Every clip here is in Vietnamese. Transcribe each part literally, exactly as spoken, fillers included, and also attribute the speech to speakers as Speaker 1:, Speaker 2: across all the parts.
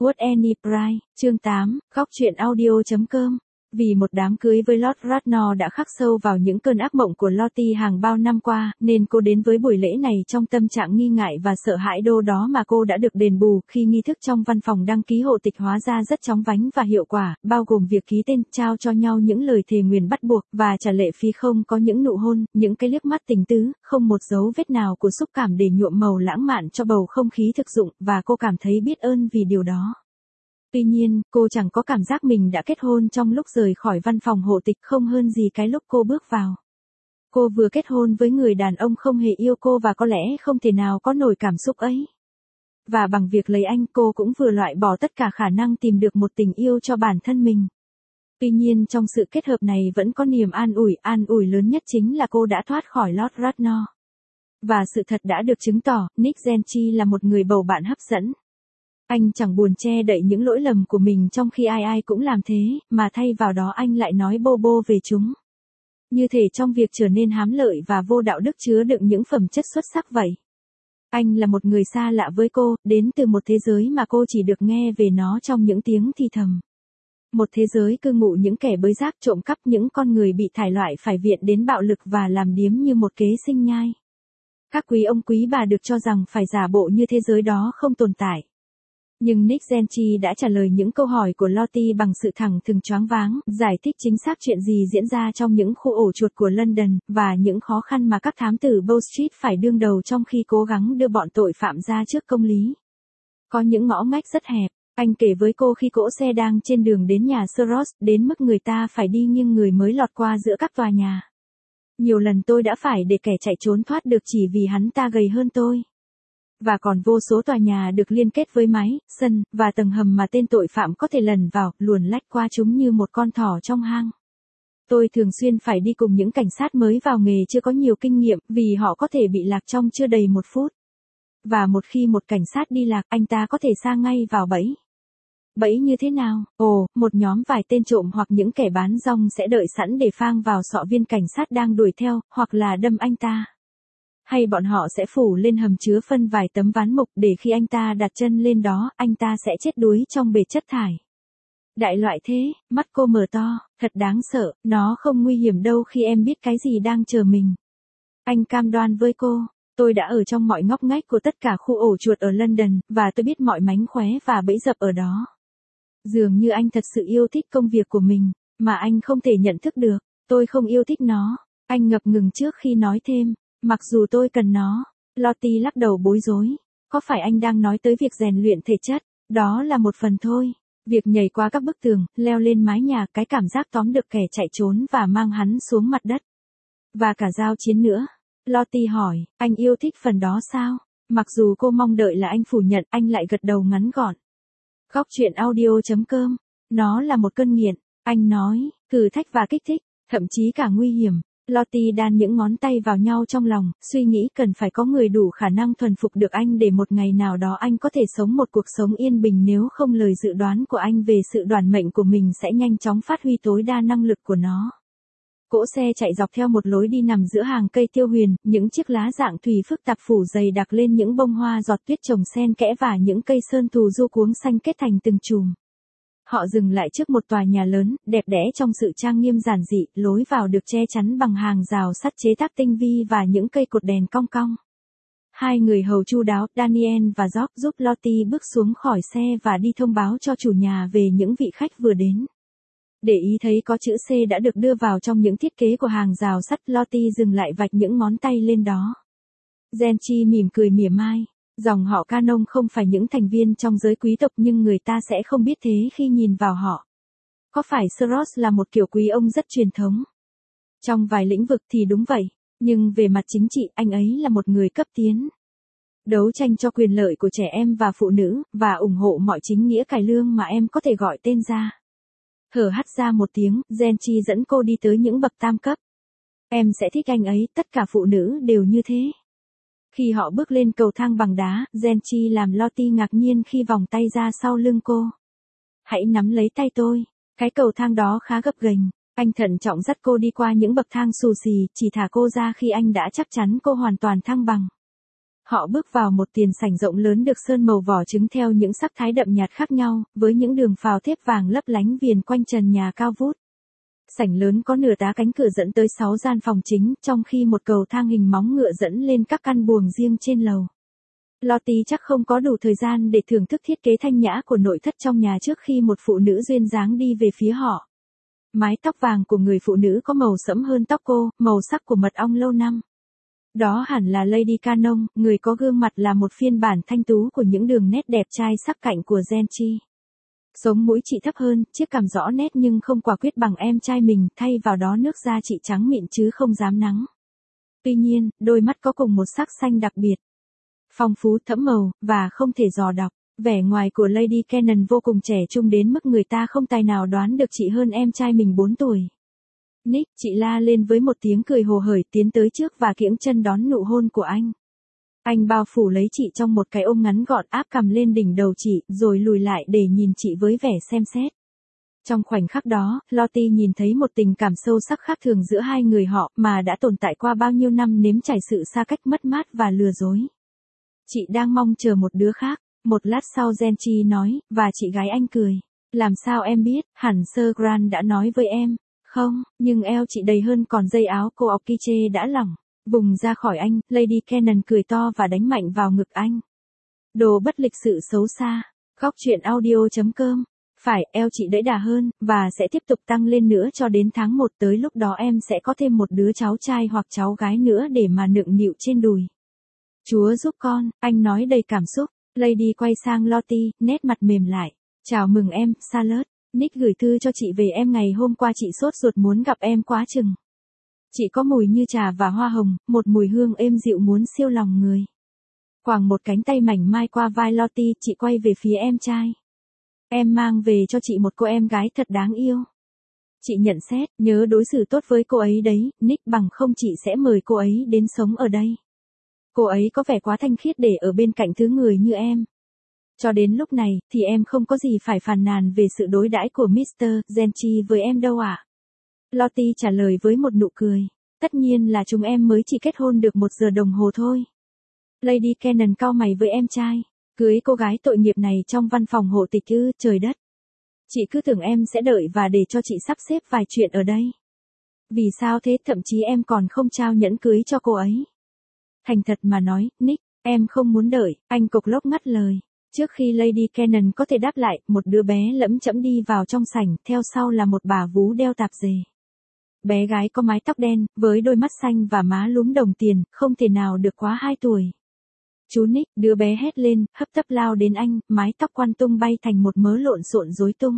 Speaker 1: What Any Price, chương tám, góc truyện audio chấm com. Vì một đám cưới với Lord Radnor đã khắc sâu vào những cơn ác mộng của Lottie hàng bao năm qua, nên cô đến với buổi lễ này trong tâm trạng nghi ngại và sợ hãi đô đó mà cô đã được đền bù khi nghi thức trong văn phòng đăng ký hộ tịch hóa ra rất chóng vánh và hiệu quả, bao gồm việc ký tên, trao cho nhau những lời thề nguyền bắt buộc và trả lệ phí, không có những nụ hôn, những cái liếc mắt tình tứ, không một dấu vết nào của xúc cảm để nhuộm màu lãng mạn cho bầu không khí thực dụng, và cô cảm thấy biết ơn vì điều đó. Tuy nhiên, cô chẳng có cảm giác mình đã kết hôn trong lúc rời khỏi văn phòng hộ tịch, không hơn gì cái lúc cô bước vào. Cô vừa kết hôn với người đàn ông không hề yêu cô và có lẽ không thể nào có nổi cảm xúc ấy. Và bằng việc lấy anh, cô cũng vừa loại bỏ tất cả khả năng tìm được một tình yêu cho bản thân mình. Tuy nhiên trong sự kết hợp này vẫn có niềm an ủi, an ủi lớn nhất chính là cô đã thoát khỏi Lord Radnor. Và sự thật đã được chứng tỏ, Nick Gentry là một người bầu bạn hấp dẫn. Anh chẳng buồn che đậy những lỗi lầm của mình trong khi ai ai cũng làm thế, mà thay vào đó anh lại nói bô bô về chúng. Như thể trong việc trở nên hám lợi và vô đạo đức chứa đựng những phẩm chất xuất sắc vậy. Anh là một người xa lạ với cô, đến từ một thế giới mà cô chỉ được nghe về nó trong những tiếng thì thầm. Một thế giới cư ngụ những kẻ bới rác, trộm cắp, những con người bị thải loại phải viện đến bạo lực và làm điếm như một kế sinh nhai. Các quý ông quý bà được cho rằng phải giả bộ như thế giới đó không tồn tại. Nhưng Nick Gentry đã trả lời những câu hỏi của Lottie bằng sự thẳng thừng choáng váng, giải thích chính xác chuyện gì diễn ra trong những khu ổ chuột của London, và những khó khăn mà các thám tử Bow Street phải đương đầu trong khi cố gắng đưa bọn tội phạm ra trước công lý. Có những ngõ ngách rất hẹp, anh kể với cô khi cỗ xe đang trên đường đến nhà Sir Ross, đến mức người ta phải đi nghiêng người mới lọt qua giữa các tòa nhà. Nhiều lần tôi đã phải để kẻ chạy trốn thoát được chỉ vì hắn ta gầy hơn tôi. Và còn vô số tòa nhà được liên kết với mái, sân, và tầng hầm mà tên tội phạm có thể lẩn vào, luồn lách qua chúng như một con thỏ trong hang. Tôi thường xuyên phải đi cùng những cảnh sát mới vào nghề chưa có nhiều kinh nghiệm, vì họ có thể bị lạc trong chưa đầy một phút. Và một khi một cảnh sát đi lạc, anh ta có thể sa ngay vào bẫy. Bẫy như thế nào? Ồ, một nhóm vài tên trộm hoặc những kẻ bán rong sẽ đợi sẵn để phang vào sọ viên cảnh sát đang đuổi theo, hoặc là đâm anh ta. Hay bọn họ sẽ phủ lên hầm chứa phân vài tấm ván mục để khi anh ta đặt chân lên đó, anh ta sẽ chết đuối trong bể chất thải. Đại loại thế, mắt cô mở to, thật đáng sợ, nó không nguy hiểm đâu khi em biết cái gì đang chờ mình. Anh cam đoan với cô, tôi đã ở trong mọi ngóc ngách của tất cả khu ổ chuột ở London, và tôi biết mọi mánh khóe và bẫy dập ở đó. Dường như anh thật sự yêu thích công việc của mình, mà anh không thể nhận thức được, tôi không yêu thích nó. Anh ngập ngừng trước khi nói thêm. Mặc dù tôi cần nó, Lottie lắc đầu bối rối. Có phải anh đang nói tới việc rèn luyện thể chất? Đó là một phần thôi. Việc nhảy qua các bức tường, leo lên mái nhà, cái cảm giác tóm được kẻ chạy trốn và mang hắn xuống mặt đất. Và cả giao chiến nữa. Lottie hỏi, anh yêu thích phần đó sao? Mặc dù cô mong đợi là anh phủ nhận, anh lại gật đầu ngắn gọn. Góc truyện audio chấm com. Nó là một cơn nghiện. Anh nói, thử thách và kích thích, thậm chí cả nguy hiểm. Lottie đan những ngón tay vào nhau trong lòng, suy nghĩ cần phải có người đủ khả năng thuần phục được anh để một ngày nào đó anh có thể sống một cuộc sống yên bình, nếu không lời dự đoán của anh về sự đoản mệnh của mình sẽ nhanh chóng phát huy tối đa năng lực của nó. Cỗ xe chạy dọc theo một lối đi nằm giữa hàng cây tiêu huyền, những chiếc lá dạng thủy phức tạp phủ dày đặc lên những bông hoa giọt tuyết trồng xen kẽ và những cây sơn thù du cuống xanh kết thành từng chùm. Họ dừng lại trước một tòa nhà lớn, đẹp đẽ trong sự trang nghiêm giản dị, lối vào được che chắn bằng hàng rào sắt chế tác tinh vi và những cây cột đèn cong cong. Hai người hầu chu đáo, Daniel và George, giúp Lottie bước xuống khỏi xe và đi thông báo cho chủ nhà về những vị khách vừa đến. Để ý thấy có chữ C đã được đưa vào trong những thiết kế của hàng rào sắt, Lottie dừng lại vạch những ngón tay lên đó. Gentry mỉm cười mỉa mai. Dòng họ Canon không phải những thành viên trong giới quý tộc, nhưng người ta sẽ không biết thế khi nhìn vào họ. Có phải Sir Ross là một kiểu quý ông rất truyền thống? Trong vài lĩnh vực thì đúng vậy, nhưng về mặt chính trị, anh ấy là một người cấp tiến. Đấu tranh cho quyền lợi của trẻ em và phụ nữ, và ủng hộ mọi chính nghĩa cải lương mà em có thể gọi tên ra. Hở hắt ra một tiếng, Gentry dẫn cô đi tới những bậc tam cấp. Em sẽ thích anh ấy, tất cả phụ nữ đều như thế. Khi họ bước lên cầu thang bằng đá, Gentry làm Lottie ngạc nhiên khi vòng tay ra sau lưng cô. Hãy nắm lấy tay tôi. Cái cầu thang đó khá gập ghềnh. Anh thận trọng dắt cô đi qua những bậc thang xù xì, chỉ thả cô ra khi anh đã chắc chắn cô hoàn toàn thăng bằng. Họ bước vào một tiền sảnh rộng lớn được sơn màu vỏ trứng theo những sắc thái đậm nhạt khác nhau, với những đường phào thép vàng lấp lánh viền quanh trần nhà cao vút. Sảnh lớn có nửa tá cánh cửa dẫn tới sáu gian phòng chính, trong khi một cầu thang hình móng ngựa dẫn lên các căn buồng riêng trên lầu. Lottie chắc không có đủ thời gian để thưởng thức thiết kế thanh nhã của nội thất trong nhà trước khi một phụ nữ duyên dáng đi về phía họ. Mái tóc vàng của người phụ nữ có màu sẫm hơn tóc cô, màu sắc của mật ong lâu năm. Đó hẳn là Lady Canon, người có gương mặt là một phiên bản thanh tú của những đường nét đẹp trai sắc cạnh của Genchi. Sống mũi chị thấp hơn, chiếc cằm rõ nét nhưng không quả quyết bằng em trai mình, thay vào đó nước da chị trắng mịn chứ không dám nắng. Tuy nhiên, đôi mắt có cùng một sắc xanh đặc biệt. Phong phú thẫm màu, và không thể dò đọc. Vẻ ngoài của Lady Canon vô cùng trẻ trung đến mức người ta không tài nào đoán được chị hơn em trai mình bốn tuổi. Nick, chị la lên với một tiếng cười hồ hởi tiến tới trước và kiễng chân đón nụ hôn của anh. Anh bao phủ lấy chị trong một cái ôm ngắn gọn áp cằm lên đỉnh đầu chị, rồi lùi lại để nhìn chị với vẻ xem xét. Trong khoảnh khắc đó, Lottie nhìn thấy một tình cảm sâu sắc khác thường giữa hai người họ mà đã tồn tại qua bao nhiêu năm nếm trải sự xa cách mất mát và lừa dối. Chị đang mong chờ một đứa khác. Một lát sau Genchi nói, và chị gái anh cười. Làm sao em biết, hẳn Sir Grant đã nói với em. Không, nhưng eo chị đầy hơn còn dây áo cô Okiche đã lỏng. Vùng ra khỏi anh, Lady Canon cười to và đánh mạnh vào ngực anh. Đồ bất lịch sự xấu xa. Góc truyện audio chấm com. Phải, eo chị đẫy đà hơn, và sẽ tiếp tục tăng lên nữa cho đến tháng một, tới lúc đó em sẽ có thêm một đứa cháu trai hoặc cháu gái nữa để mà nựng nịu trên đùi. Chúa giúp con, anh nói đầy cảm xúc. Lady quay sang Lottie, nét mặt mềm lại. Chào mừng em, Charlotte. Nick gửi thư cho chị về em ngày hôm qua, chị sốt ruột muốn gặp em quá chừng. Chị có mùi như trà và hoa hồng, một mùi hương êm dịu muốn siêu lòng người. Quàng một cánh tay mảnh mai qua vai Lottie, chị quay về phía em trai. Em mang về cho chị một cô em gái thật đáng yêu. Chị nhận xét, nhớ đối xử tốt với cô ấy đấy, Nick, bằng không chị sẽ mời cô ấy đến sống ở đây. Cô ấy có vẻ quá thanh khiết để ở bên cạnh thứ người như em. Cho đến lúc này, thì em không có gì phải phàn nàn về sự đối đãi của mít tơ Genchi với em đâu ạ. À? Lottie trả lời với một nụ cười. Tất nhiên là chúng em mới chỉ kết hôn được một giờ đồng hồ thôi. Lady Canon cau mày với em trai. Cưới cô gái tội nghiệp này trong văn phòng hộ tịch ư, trời đất. Chị cứ tưởng em sẽ đợi và để cho chị sắp xếp vài chuyện ở đây. Vì sao thế, thậm chí em còn không trao nhẫn cưới cho cô ấy. Thành thật mà nói, Nick, em không muốn đợi, anh cộc lốc ngắt lời. Trước khi Lady Canon có thể đáp lại, một đứa bé lẫm chẫm đi vào trong sảnh, theo sau là một bà vú đeo tạp dề. Bé gái có mái tóc đen, với đôi mắt xanh và má lúm đồng tiền, không thể nào được quá hai tuổi. Chú Nick, đứa bé hét lên, hấp tấp lao đến anh, mái tóc quăn tung bay thành một mớ lộn xộn rối tung.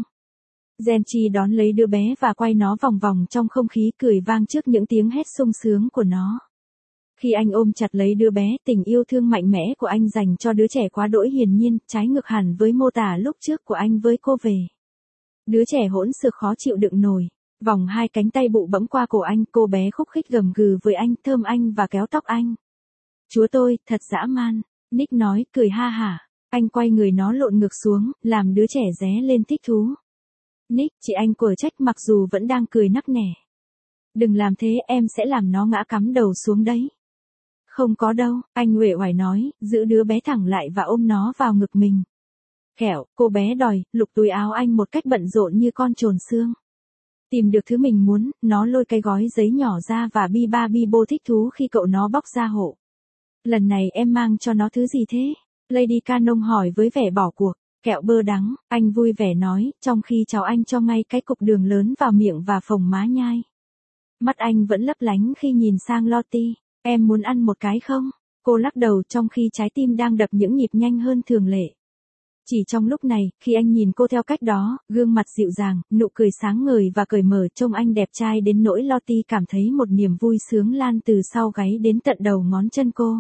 Speaker 1: Genchi đón lấy đứa bé và quay nó vòng vòng trong không khí, cười vang trước những tiếng hét sung sướng của nó. Khi anh ôm chặt lấy đứa bé, tình yêu thương mạnh mẽ của anh dành cho đứa trẻ quá đỗi hiển nhiên, trái ngược hẳn với mô tả lúc trước của anh với cô về. Đứa trẻ hỗn xược khó chịu đựng nổi, vòng hai cánh tay bụ bẫm qua cổ anh, cô bé khúc khích gầm gừ với anh, thơm anh và kéo tóc anh. Chúa tôi, thật dã man, Nick nói, cười ha hả. Anh quay người nó lộn ngược xuống, làm đứa trẻ ré lên thích thú. Nick, chị anh quở trách mặc dù vẫn đang cười nắc nẻ. Đừng làm thế, em sẽ làm nó ngã cắm đầu xuống đấy. Không có đâu, anh uể oải nói, giữ đứa bé thẳng lại và ôm nó vào ngực mình. Kẹo, cô bé đòi, lục túi áo anh một cách bận rộn như con trồn xương. Tìm được thứ mình muốn, nó lôi cái gói giấy nhỏ ra và bi ba bi bô thích thú khi cậu nó bóc ra hộ. Lần này em mang cho nó thứ gì thế? Lady Canon hỏi với vẻ bỏ cuộc. Kẹo bơ đắng, anh vui vẻ nói, trong khi cháu anh cho ngay cái cục đường lớn vào miệng và phồng má nhai. Mắt anh vẫn lấp lánh khi nhìn sang Lottie. Em muốn ăn một cái không? Cô lắc đầu trong khi trái tim đang đập những nhịp nhanh hơn thường lệ. Chỉ trong lúc này, khi anh nhìn cô theo cách đó, gương mặt dịu dàng, nụ cười sáng ngời và cởi mở, trông anh đẹp trai đến nỗi Lottie cảm thấy một niềm vui sướng lan từ sau gáy đến tận đầu ngón chân cô.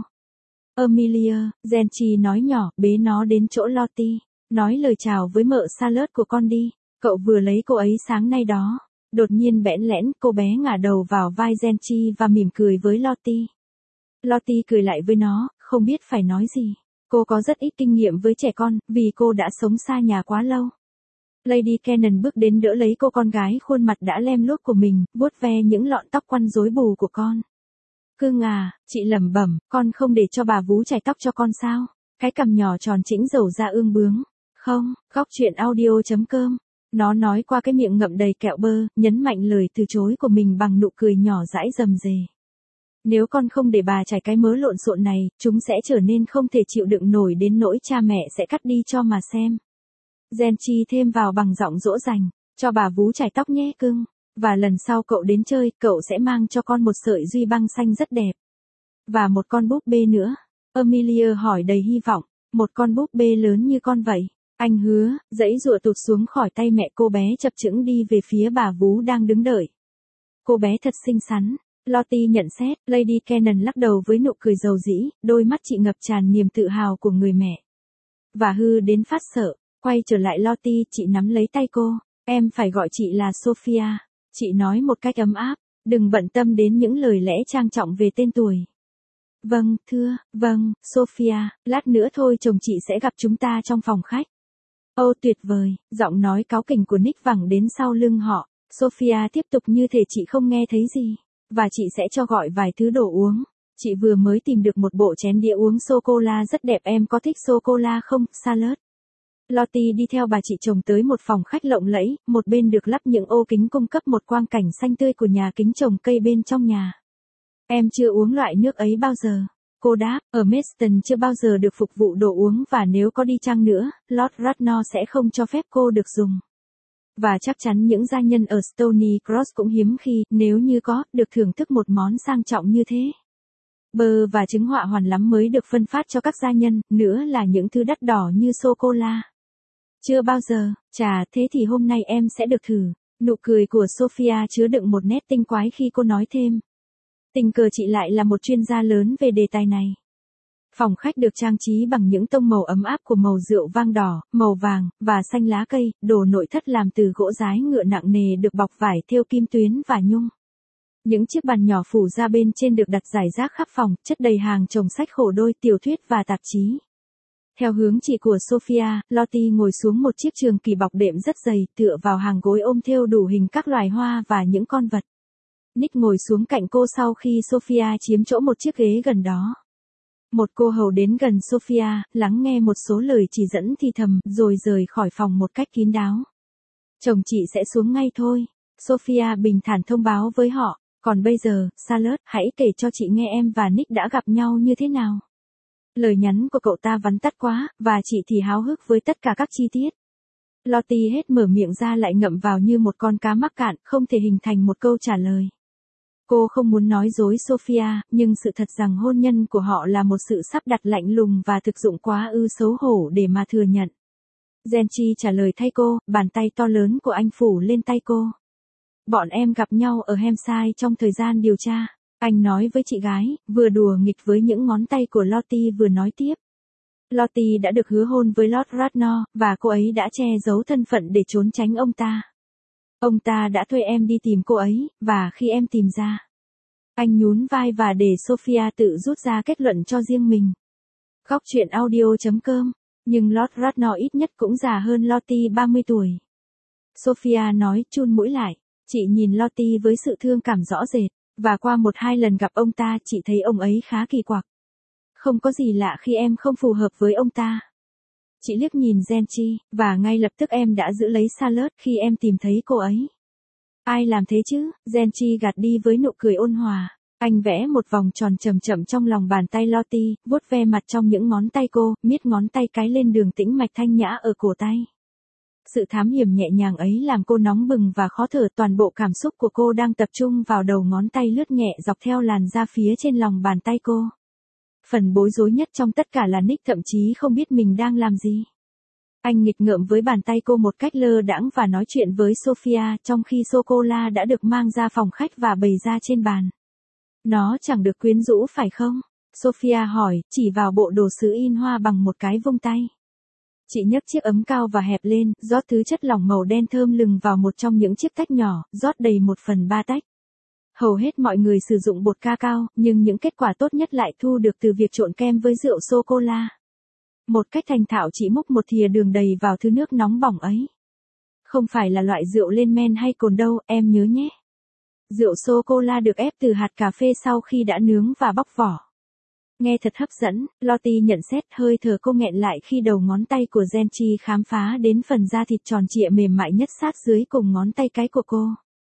Speaker 1: Amelia, Genchi nói nhỏ, bế nó đến chỗ Lottie. Nói lời chào với mợ Charlotte của con đi. Cậu vừa lấy cô ấy sáng nay đó. Đột nhiên bẽn lẽn, cô bé ngả đầu vào vai Genchi và mỉm cười với Lottie. Lottie cười lại với nó, không biết phải nói gì. Cô có rất ít kinh nghiệm với trẻ con, vì cô đã sống xa nhà quá lâu. Lady Canon bước đến đỡ lấy cô con gái khuôn mặt đã lem luốc của mình, vuốt ve những lọn tóc quăn rối bù của con. Cưng à, chị lẩm bẩm, con không để cho bà vú chải tóc cho con sao? Cái cằm nhỏ tròn chỉnh dầu ra ương bướng. Không, góc chuyện audio.com. Nó nói qua cái miệng ngậm đầy kẹo bơ, nhấn mạnh lời từ chối của mình bằng nụ cười nhỏ dãi rầm rề. Nếu con không để bà chải cái mớ lộn xộn này, chúng sẽ trở nên không thể chịu đựng nổi đến nỗi cha mẹ sẽ cắt đi cho mà xem. Genchi thêm vào bằng giọng dỗ dành, cho bà vú chải tóc nhé cưng. Và lần sau cậu đến chơi, cậu sẽ mang cho con một sợi duy băng xanh rất đẹp. Và một con búp bê nữa. Amelia hỏi đầy hy vọng, một con búp bê lớn như con vậy. Anh hứa, giãy giụa tụt xuống khỏi tay mẹ cô bé chập chững đi về phía bà vú đang đứng đợi. Cô bé thật xinh xắn. Lottie nhận xét, Lady Cannon lắc đầu với nụ cười dầu dĩ, đôi mắt chị ngập tràn niềm tự hào của người mẹ. Và hư đến phát sợ, quay trở lại Lottie, chị nắm lấy tay cô, em phải gọi chị là Sophia. Chị nói một cách ấm áp, đừng bận tâm đến những lời lẽ trang trọng về tên tuổi. Vâng, thưa, vâng, Sophia, lát nữa thôi chồng chị sẽ gặp chúng ta trong phòng khách. Ô tuyệt vời, giọng nói cáu kỉnh của Nick vẳng đến sau lưng họ. Sophia tiếp tục như thể chị không nghe thấy gì. Và chị sẽ cho gọi vài thứ đồ uống. Chị vừa mới tìm được một bộ chén đĩa uống sô-cô-la rất đẹp, em có thích sô-cô-la không, Salad? Lottie đi theo bà chị chồng tới một phòng khách lộng lẫy, một bên được lắp những ô kính cung cấp một quang cảnh xanh tươi của nhà kính trồng cây bên trong nhà. Em chưa uống loại nước ấy bao giờ. Cô đáp, ở Maidstone chưa bao giờ được phục vụ đồ uống và nếu có đi chăng nữa, Lord Radnor sẽ không cho phép cô được dùng. Và chắc chắn những gia nhân ở Stony Cross cũng hiếm khi, nếu như có, được thưởng thức một món sang trọng như thế. Bơ và trứng họa hoàn lắm mới được phân phát cho các gia nhân, nữa là những thứ đắt đỏ như sô-cô-la. Chưa bao giờ, chà, thế thì hôm nay em sẽ được thử. Nụ cười của Sophia chứa đựng một nét tinh quái khi cô nói thêm. Tình cờ chị lại là một chuyên gia lớn về đề tài này. Phòng khách được trang trí bằng những tông màu ấm áp của màu rượu vang đỏ, màu vàng, và xanh lá cây, đồ nội thất làm từ gỗ dái ngựa nặng nề được bọc vải thêu kim tuyến và nhung. Những chiếc bàn nhỏ phủ ra bên trên được đặt rải rác khắp phòng, chất đầy hàng chồng sách khổ đôi, tiểu thuyết và tạp chí. Theo hướng chỉ của Sophia, Lottie ngồi xuống một chiếc trường kỳ bọc đệm rất dày, tựa vào hàng gối ôm thêu đủ hình các loài hoa và những con vật. Nick ngồi xuống cạnh cô sau khi Sophia chiếm chỗ một chiếc ghế gần đó. Một cô hầu đến gần Sophia, lắng nghe một số lời chỉ dẫn thì thầm, rồi rời khỏi phòng một cách kín đáo. Chồng chị sẽ xuống ngay thôi. Sophia bình thản thông báo với họ. Còn bây giờ, Salad, hãy kể cho chị nghe em và Nick đã gặp nhau như thế nào. Lời nhắn của cậu ta vắn tắt quá, và chị thì háo hức với tất cả các chi tiết. Lottie hết mở miệng ra lại ngậm vào như một con cá mắc cạn, không thể hình thành một câu trả lời. Cô không muốn nói dối Sophia, nhưng sự thật rằng hôn nhân của họ là một sự sắp đặt lạnh lùng và thực dụng quá ư xấu hổ để mà thừa nhận. Genchi trả lời thay cô, bàn tay to lớn của anh phủ lên tay cô. Bọn em gặp nhau ở Hampshire trong thời gian điều tra. Anh nói với chị gái, vừa đùa nghịch với những ngón tay của Lottie vừa nói tiếp. Lottie đã được hứa hôn với Lord Radnor, và cô ấy đã che giấu thân phận để trốn tránh ông ta. Ông ta đã thuê em đi tìm cô ấy, và khi em tìm ra. Anh nhún vai và để Sophia tự rút ra kết luận cho riêng mình. Góc chuyện audio.com. Nhưng Lord Radnor ít nhất cũng già hơn Lottie ba mươi tuổi. Sophia nói chun mũi lại. Chị nhìn Lottie với sự thương cảm rõ rệt. Và qua một hai lần gặp ông ta, chị thấy ông ấy khá kỳ quặc. Không có gì lạ khi em không phù hợp với ông ta. Chị liếc nhìn Genchi, và ngay lập tức em đã giữ lấy Salad khi em tìm thấy cô ấy. Ai làm thế chứ? Genchi gạt đi với nụ cười ôn hòa. Anh vẽ một vòng tròn chậm chậm trong lòng bàn tay Lottie, vuốt ve mặt trong những ngón tay cô, miết ngón tay cái lên đường tĩnh mạch thanh nhã ở cổ tay. Sự thám hiểm nhẹ nhàng ấy làm cô nóng bừng và khó thở, toàn bộ cảm xúc của cô đang tập trung vào đầu ngón tay lướt nhẹ dọc theo làn da phía trên lòng bàn tay cô. Phần bối rối nhất trong tất cả là Nick thậm chí không biết mình đang làm gì. Anh nghịch ngợm với bàn tay cô một cách lơ đãng và nói chuyện với Sophia trong khi sô-cô-la đã được mang ra phòng khách và bày ra trên bàn. Nó chẳng được quyến rũ phải không? Sophia hỏi, chỉ vào bộ đồ sứ in hoa bằng một cái vung tay. Chị nhấc chiếc ấm cao và hẹp lên, rót thứ chất lỏng màu đen thơm lừng vào một trong những chiếc tách nhỏ, rót đầy một phần ba tách. Hầu hết mọi người sử dụng bột cacao, nhưng những kết quả tốt nhất lại thu được từ việc trộn kem với rượu sô-cô-la. Một cách thành thạo chị múc một thìa đường đầy vào thứ nước nóng bỏng ấy. Không phải là loại rượu lên men hay cồn đâu, em nhớ nhé. rượu sô-cô-la được ép từ hạt cà phê sau khi đã nướng và bóc vỏ. Nghe thật hấp dẫn, Lottie nhận xét, hơi thở cô nghẹn lại khi đầu ngón tay của Genji khám phá đến phần da thịt tròn trịa mềm mại nhất sát dưới cùng ngón tay cái của cô.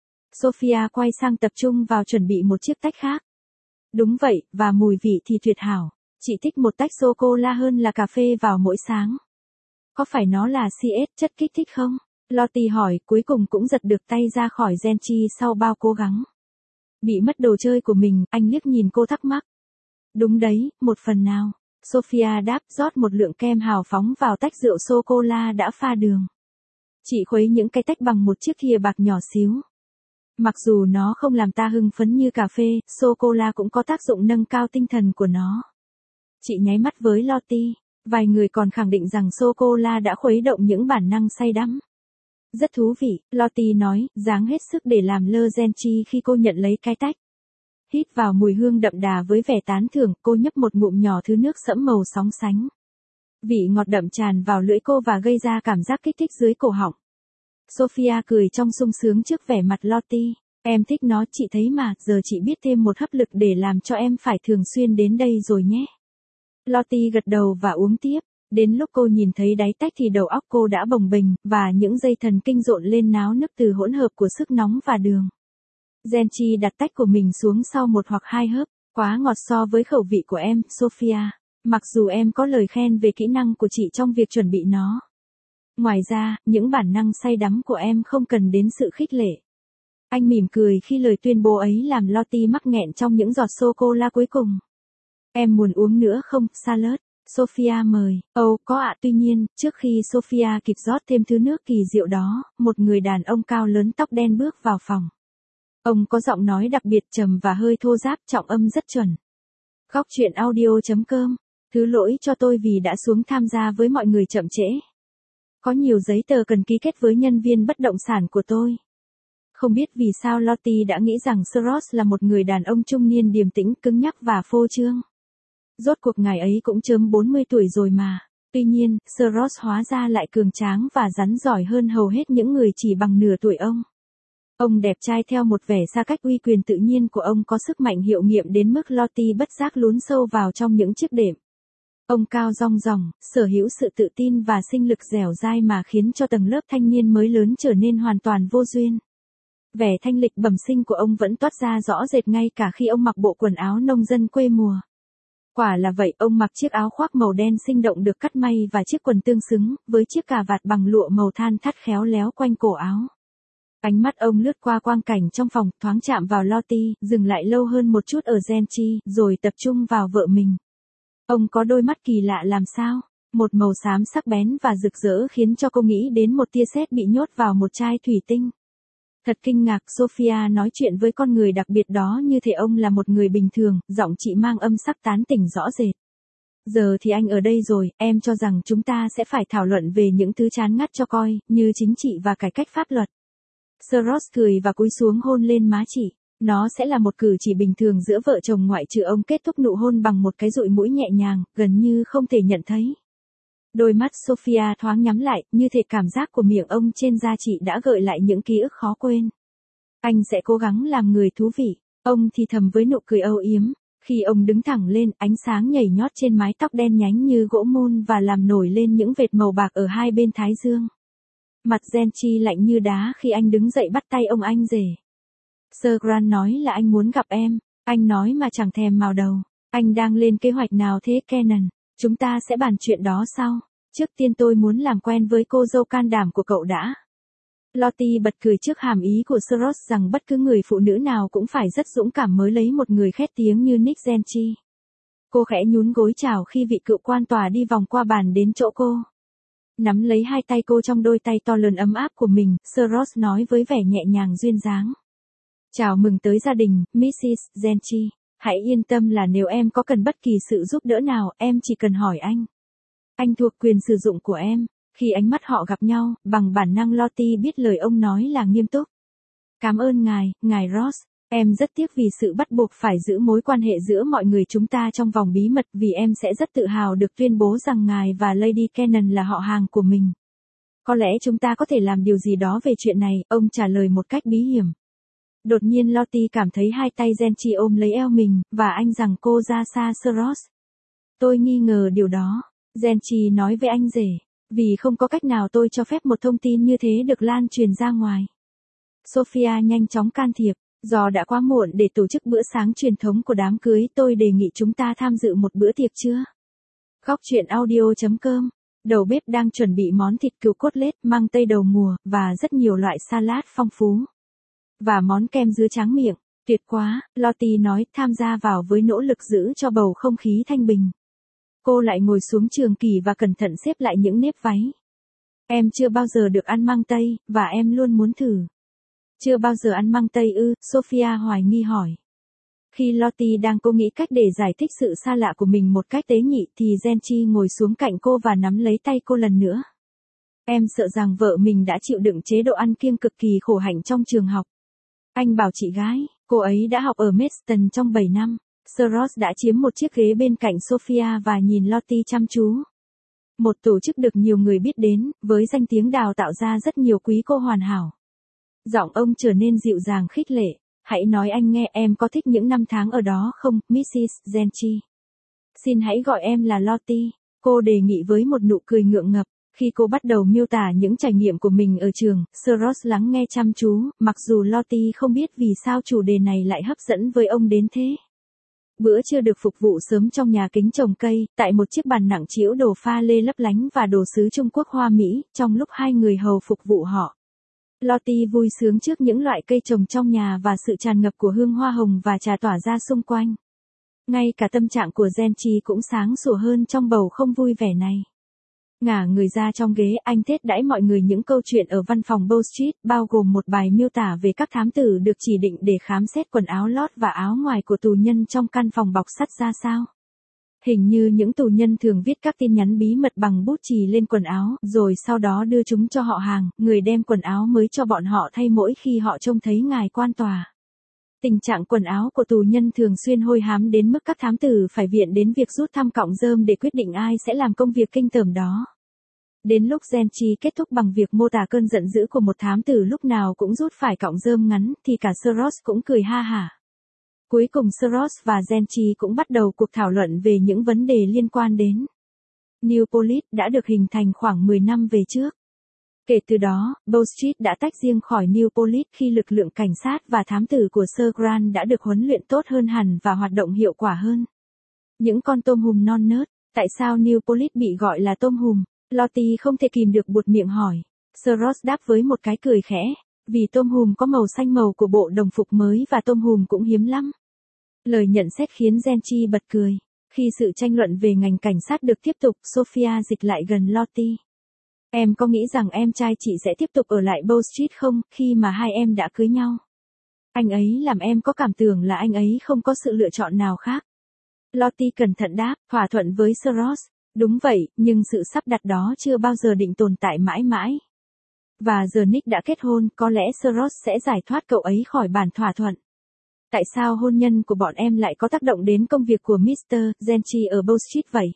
Speaker 1: Sophia quay sang tập trung vào chuẩn bị một chiếc tách khác. Đúng vậy, và mùi vị thì tuyệt hảo. Chị thích một tách sô-cô-la hơn là cà phê vào mỗi sáng. Có phải nó là xê ét chất kích thích không? Lottie hỏi, cuối cùng cũng giật được tay ra khỏi Genji sau bao cố gắng. Bị mất đồ chơi của mình, anh liếc nhìn cô thắc mắc. Đúng đấy, một phần nào. Sophia đáp, rót một lượng kem hào phóng vào tách rượu sô-cô-la đã pha đường. Chị khuấy những cái tách bằng một chiếc thìa bạc nhỏ xíu. Mặc dù nó không làm ta hưng phấn như cà phê, sô-cô-la cũng có tác dụng nâng cao tinh thần của nó. Chị nháy mắt với Lottie. Vài người còn khẳng định rằng sô-cô-la đã khuấy động những bản năng say đắm. Rất thú vị, Lottie nói, dáng hết sức để làm lơ Genji khi cô nhận lấy cái tách. Hít vào mùi hương đậm đà với vẻ tán thưởng, cô nhấp một ngụm nhỏ thứ nước sẫm màu sóng sánh. Vị ngọt đậm tràn vào lưỡi cô và gây ra cảm giác kích thích dưới cổ họng. Sophia cười trong sung sướng trước vẻ mặt Lottie. Em thích nó, chị thấy mà, giờ chị biết thêm một hấp lực để làm cho em phải thường xuyên đến đây rồi nhé. Lottie gật đầu và uống tiếp. Đến lúc cô nhìn thấy đáy tách thì đầu óc cô đã bồng bềnh, và những dây thần kinh rộn lên náo nức từ hỗn hợp của sức nóng và đường. Genji đặt tách của mình xuống sau một hoặc hai hớp, quá ngọt so với khẩu vị của em, Sophia. Mặc dù em có lời khen về kỹ năng của chị trong việc chuẩn bị nó. Ngoài ra, những bản năng say đắm của em không cần đến sự khích lệ. Anh mỉm cười khi lời tuyên bố ấy làm Lottie mắc nghẹn trong những giọt sô-cô-la cuối cùng. Em muốn uống nữa không, Charlotte? Sophia mời. Ồ, oh, có ạ. Tuy nhiên, trước khi Sophia kịp rót thêm thứ nước kỳ diệu đó, một người đàn ông cao lớn tóc đen bước vào phòng. Ông có giọng nói đặc biệt trầm và hơi thô ráp, trọng âm rất chuẩn. Góc truyện audio chấm com. Thứ lỗi cho tôi vì đã xuống tham gia với mọi người chậm trễ. Có nhiều giấy tờ cần ký kết với nhân viên bất động sản của tôi. Không biết vì sao Lottie đã nghĩ rằng Sross là một người đàn ông trung niên điềm tĩnh, cứng nhắc và phô trương. Rốt cuộc ngài ấy cũng chớm bốn mươi tuổi rồi mà. Tuy nhiên, Sross hóa ra lại cường tráng và rắn giỏi hơn hầu hết những người chỉ bằng nửa tuổi ông. Ông đẹp trai theo một vẻ xa cách uy quyền tự nhiên của ông có sức mạnh hiệu nghiệm đến mức Lottie bất giác lún sâu vào trong những chiếc đệm. Ông cao rong ròng, sở hữu sự tự tin và sinh lực dẻo dai mà khiến cho tầng lớp thanh niên mới lớn trở nên hoàn toàn vô duyên. Vẻ thanh lịch bẩm sinh của ông vẫn toát ra rõ rệt ngay cả khi ông mặc bộ quần áo nông dân quê mùa. Quả là vậy, ông mặc chiếc áo khoác màu đen sinh động được cắt may và chiếc quần tương xứng, với chiếc cà vạt bằng lụa màu than thắt khéo léo quanh cổ áo. Ánh mắt ông lướt qua quang cảnh trong phòng, thoáng chạm vào Lottie, dừng lại lâu hơn một chút ở Genji, rồi tập trung vào vợ mình. Ông có đôi mắt kỳ lạ làm sao? Một màu xám sắc bén và rực rỡ khiến cho cô nghĩ đến một tia sét bị nhốt vào một chai thủy tinh. Thật kinh ngạc, Sophia nói chuyện với con người đặc biệt đó như thể ông là một người bình thường, giọng chị mang âm sắc tán tỉnh rõ rệt. Giờ thì anh ở đây rồi, em cho rằng chúng ta sẽ phải thảo luận về những thứ chán ngắt cho coi, như chính trị và cải cách pháp luật. Sross cười và cúi xuống hôn lên má chị. Nó sẽ là một cử chỉ bình thường giữa vợ chồng ngoại trừ ông kết thúc nụ hôn bằng một cái dụi mũi nhẹ nhàng, gần như không thể nhận thấy. Đôi mắt Sophia thoáng nhắm lại, như thể cảm giác của miệng ông trên da chị đã gợi lại những ký ức khó quên. Anh sẽ cố gắng làm người thú vị, ông thì thầm với nụ cười âu yếm. Khi ông đứng thẳng lên, ánh sáng nhảy nhót trên mái tóc đen nhánh như gỗ mun và làm nổi lên những vệt màu bạc ở hai bên thái dương. Mặt Genji lạnh như đá khi anh đứng dậy bắt tay ông anh rể. Sir Grant nói là anh muốn gặp em, anh nói mà chẳng thèm mào đầu. Anh đang lên kế hoạch nào thế Kenan? Chúng ta sẽ bàn chuyện đó sau. Trước tiên tôi muốn làm quen với cô dâu can đảm của cậu đã. Lottie bật cười trước hàm ý của Sross rằng bất cứ người phụ nữ nào cũng phải rất dũng cảm mới lấy một người khét tiếng như Nick Genji. Cô khẽ nhún gối chào khi vị cựu quan tòa đi vòng qua bàn đến chỗ cô. Nắm lấy hai tay cô trong đôi tay to lớn ấm áp của mình, Sross nói với vẻ nhẹ nhàng duyên dáng. Chào mừng tới gia đình, mít xít Genji. Hãy yên tâm là nếu em có cần bất kỳ sự giúp đỡ nào, em chỉ cần hỏi anh. Anh thuộc quyền sử dụng của em. Khi ánh mắt họ gặp nhau, bằng bản năng Lottie biết lời ông nói là nghiêm túc. Cảm ơn ngài, ngài Ross. Em rất tiếc vì sự bắt buộc phải giữ mối quan hệ giữa mọi người chúng ta trong vòng bí mật vì em sẽ rất tự hào được tuyên bố rằng ngài và Lady Kenan là họ hàng của mình. Có lẽ chúng ta có thể làm điều gì đó về chuyện này, ông trả lời một cách bí hiểm. Đột nhiên Lottie cảm thấy hai tay Genchi ôm lấy eo mình, và anh rằng cô ra xa Sros. Tôi nghi ngờ điều đó. Genchi nói với anh rể. Vì không có cách nào tôi cho phép một thông tin như thế được lan truyền ra ngoài. Sophia nhanh chóng can thiệp. Do đã quá muộn để tổ chức bữa sáng truyền thống của đám cưới, tôi đề nghị chúng ta tham dự một bữa tiệc trưa. Góc truyện audio chấm com. Đầu bếp đang chuẩn bị món thịt cừu cốt lết, măng tây đầu mùa, và rất nhiều loại salad phong phú. Và món kem dứa tráng miệng. Tuyệt quá, Lottie nói, tham gia vào với nỗ lực giữ cho bầu không khí thanh bình. Cô lại ngồi xuống trường kỷ và cẩn thận xếp lại những nếp váy. Em chưa bao giờ được ăn măng tây, và em luôn muốn thử. Chưa bao giờ ăn măng tây ư? Sophia hoài nghi hỏi. Khi Lottie đang cố nghĩ cách để giải thích sự xa lạ của mình một cách tế nhị thì Genchi ngồi xuống cạnh cô và nắm lấy tay cô lần nữa. Em sợ rằng vợ mình đã chịu đựng chế độ ăn kiêng cực kỳ khổ hạnh trong trường học. Anh bảo chị gái, cô ấy đã học ở Maidstone trong bảy năm. Sros đã chiếm một chiếc ghế bên cạnh Sophia và nhìn Lottie chăm chú. Một tổ chức được nhiều người biết đến, với danh tiếng đào tạo ra rất nhiều quý cô hoàn hảo. Giọng ông trở nên dịu dàng khích lệ. Hãy nói anh nghe, em có thích những năm tháng ở đó không, missus Genchi? Xin hãy gọi em là Lottie, cô đề nghị với một nụ cười ngượng ngập. Khi cô bắt đầu miêu tả những trải nghiệm của mình ở trường, Sros lắng nghe chăm chú, mặc dù Lottie không biết vì sao chủ đề này lại hấp dẫn với ông đến thế. Bữa trưa được phục vụ sớm trong nhà kính trồng cây, tại một chiếc bàn nặng trĩu đồ pha lê lấp lánh và đồ sứ Trung Quốc Hoa Mỹ, trong lúc hai người hầu phục vụ họ. Lottie vui sướng trước những loại cây trồng trong nhà và sự tràn ngập của hương hoa hồng và trà tỏa ra xung quanh. Ngay cả tâm trạng của Genchi cũng sáng sủa hơn trong bầu không vui vẻ này. Ngả người ra trong ghế, anh thết đãi mọi người những câu chuyện ở văn phòng Bow Street, bao gồm một bài miêu tả về các thám tử được chỉ định để khám xét quần áo lót và áo ngoài của tù nhân trong căn phòng bọc sắt ra sao. Hình như những tù nhân thường viết các tin nhắn bí mật bằng bút chì lên quần áo, rồi sau đó đưa chúng cho họ hàng, người đem quần áo mới cho bọn họ thay mỗi khi họ trông thấy ngài quan tòa. Tình trạng quần áo của tù nhân thường xuyên hôi hám đến mức các thám tử phải viện đến việc rút thăm cọng rơm để quyết định ai sẽ làm công việc kinh tởm đó. Đến lúc Genchi kết thúc bằng việc mô tả cơn giận dữ của một thám tử lúc nào cũng rút phải cọng rơm ngắn, thì cả Sros cũng cười ha hả. Cuối cùng Sros và Genchi cũng bắt đầu cuộc thảo luận về những vấn đề liên quan đến New Police đã được hình thành khoảng mười năm về trước. Kể từ đó, Bow Street đã tách riêng khỏi New Police khi lực lượng cảnh sát và thám tử của Sir Grant đã được huấn luyện tốt hơn hẳn và hoạt động hiệu quả hơn. Những con tôm hùm non nớt, tại sao New Police bị gọi là tôm hùm? Lottie không thể kìm được buột miệng hỏi. Sros đáp với một cái cười khẽ, vì tôm hùm có màu xanh màu của bộ đồng phục mới và tôm hùm cũng hiếm lắm. Lời nhận xét khiến Genchi bật cười. Khi sự tranh luận về ngành cảnh sát được tiếp tục, Sophia dịch lại gần Lottie. Em có nghĩ rằng em trai chị sẽ tiếp tục ở lại Bow Street không, khi mà hai em đã cưới nhau? Anh ấy làm em có cảm tưởng là anh ấy không có sự lựa chọn nào khác. Lottie cẩn thận đáp, thỏa thuận với Sros. Đúng vậy, nhưng sự sắp đặt đó chưa bao giờ định tồn tại mãi mãi. Và giờ Nick đã kết hôn, có lẽ Sros sẽ giải thoát cậu ấy khỏi bản thỏa thuận. Tại sao hôn nhân của bọn em lại có tác động đến công việc của mít tơ Genchi ở Bow Street vậy?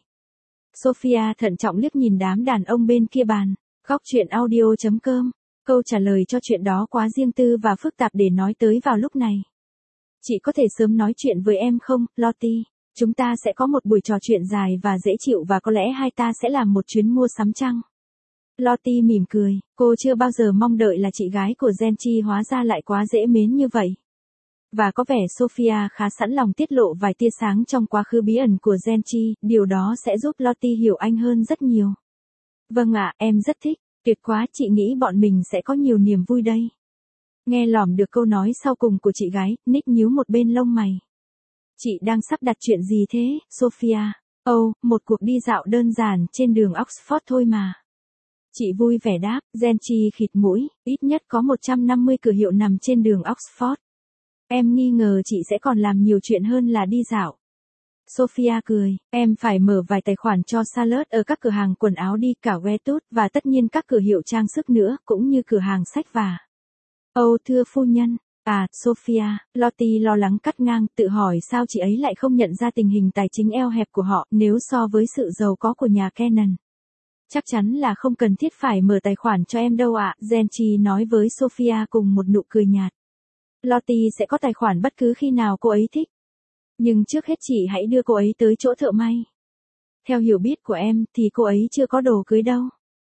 Speaker 1: Sophia thận trọng liếc nhìn đám đàn ông bên kia bàn. Góc truyện audio chấm com. Câu trả lời cho chuyện đó quá riêng tư và phức tạp để nói tới vào lúc này. Chị có thể sớm nói chuyện với em không, Lottie? Chúng ta sẽ có một buổi trò chuyện dài và dễ chịu và có lẽ hai ta sẽ làm một chuyến mua sắm chăng? Lottie mỉm cười, cô chưa bao giờ mong đợi là chị gái của Genchi hóa ra lại quá dễ mến như vậy. Và có vẻ Sophia khá sẵn lòng tiết lộ vài tia sáng trong quá khứ bí ẩn của Genchi, điều đó sẽ giúp Lottie hiểu anh hơn rất nhiều. Vâng ạ, em rất thích, tuyệt quá, chị nghĩ bọn mình sẽ có nhiều niềm vui đây. Nghe lỏm được câu nói sau cùng của chị gái, Nick nhíu một bên lông mày. Chị đang sắp đặt chuyện gì thế, Sophia? Ồ, oh, một cuộc đi dạo đơn giản trên đường Oxford thôi mà. Chị vui vẻ đáp, Genchi khịt mũi, ít nhất có một trăm năm mươi cửa hiệu nằm trên đường Oxford. Em nghi ngờ chị sẽ còn làm nhiều chuyện hơn là đi dạo. Sophia cười, em phải mở vài tài khoản cho salad ở các cửa hàng quần áo đi, cả Wetwood và tất nhiên các cửa hiệu trang sức nữa, cũng như cửa hàng sách và... Ồ, thưa phu nhân. À, Sophia, Lottie lo lắng cắt ngang, tự hỏi sao chị ấy lại không nhận ra tình hình tài chính eo hẹp của họ nếu so với sự giàu có của nhà Cannon. Chắc chắn là không cần thiết phải mở tài khoản cho em đâu ạ, Genchi nói với Sophia cùng một nụ cười nhạt. Lottie sẽ có tài khoản bất cứ khi nào cô ấy thích. Nhưng trước hết chị hãy đưa cô ấy tới chỗ thợ may. Theo hiểu biết của em thì cô ấy chưa có đồ cưới đâu.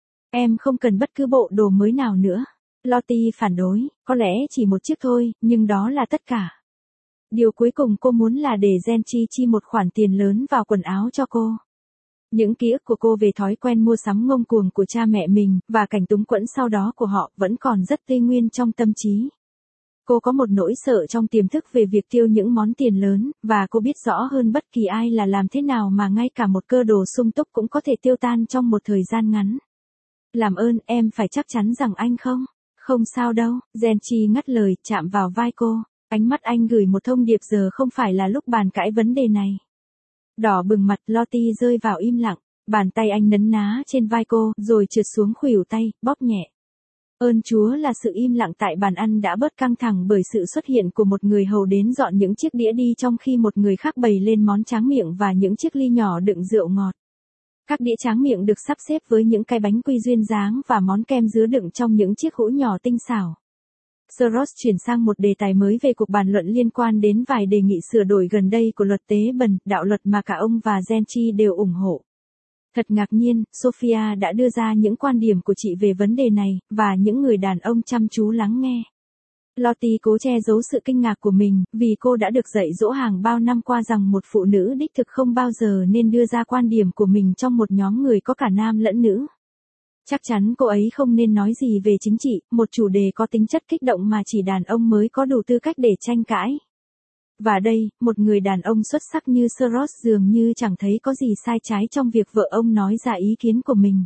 Speaker 1: Em không cần bất cứ bộ đồ mới nào nữa. Lottie phản đối, có lẽ chỉ một chiếc thôi, nhưng đó là tất cả. Điều cuối cùng cô muốn là để Genji chi một khoản tiền lớn vào quần áo cho cô. Những ký ức của cô về thói quen mua sắm ngông cuồng của cha mẹ mình, và cảnh túng quẫn sau đó của họ vẫn còn rất tươi nguyên trong tâm trí. Cô có một nỗi sợ trong tiềm thức về việc tiêu những món tiền lớn, và cô biết rõ hơn bất kỳ ai là làm thế nào mà ngay cả một cơ đồ sung túc cũng có thể tiêu tan trong một thời gian ngắn. Làm ơn, em phải chắc chắn rằng anh không. Không sao đâu, Genji ngắt lời, chạm vào vai cô. Ánh mắt anh gửi một thông điệp, giờ không phải là lúc bàn cãi vấn đề này. Đỏ bừng mặt, Lottie rơi vào im lặng. Bàn tay anh nấn ná trên vai cô, rồi trượt xuống khuỷu tay, bóp nhẹ. Ơn Chúa là sự im lặng tại bàn ăn đã bớt căng thẳng bởi sự xuất hiện của một người hầu đến dọn những chiếc đĩa đi, trong khi một người khác bày lên món tráng miệng và những chiếc ly nhỏ đựng rượu ngọt. Các đĩa tráng miệng được sắp xếp với những cái bánh quy duyên dáng và món kem dứa đựng trong những chiếc hũ nhỏ tinh xảo. Sorosz chuyển sang một đề tài mới về cuộc bàn luận liên quan đến vài đề nghị sửa đổi gần đây của luật tế bần, đạo luật mà cả ông và Genji đều ủng hộ. Thật ngạc nhiên, Sophia đã đưa ra những quan điểm của chị về vấn đề này, và những người đàn ông chăm chú lắng nghe. Lottie cố che giấu sự kinh ngạc của mình, vì cô đã được dạy dỗ hàng bao năm qua rằng một phụ nữ đích thực không bao giờ nên đưa ra quan điểm của mình trong một nhóm người có cả nam lẫn nữ. Chắc chắn cô ấy không nên nói gì về chính trị, một chủ đề có tính chất kích động mà chỉ đàn ông mới có đủ tư cách để tranh cãi. Và đây, một người đàn ông xuất sắc như Sorosz dường như chẳng thấy có gì sai trái trong việc vợ ông nói ra ý kiến của mình.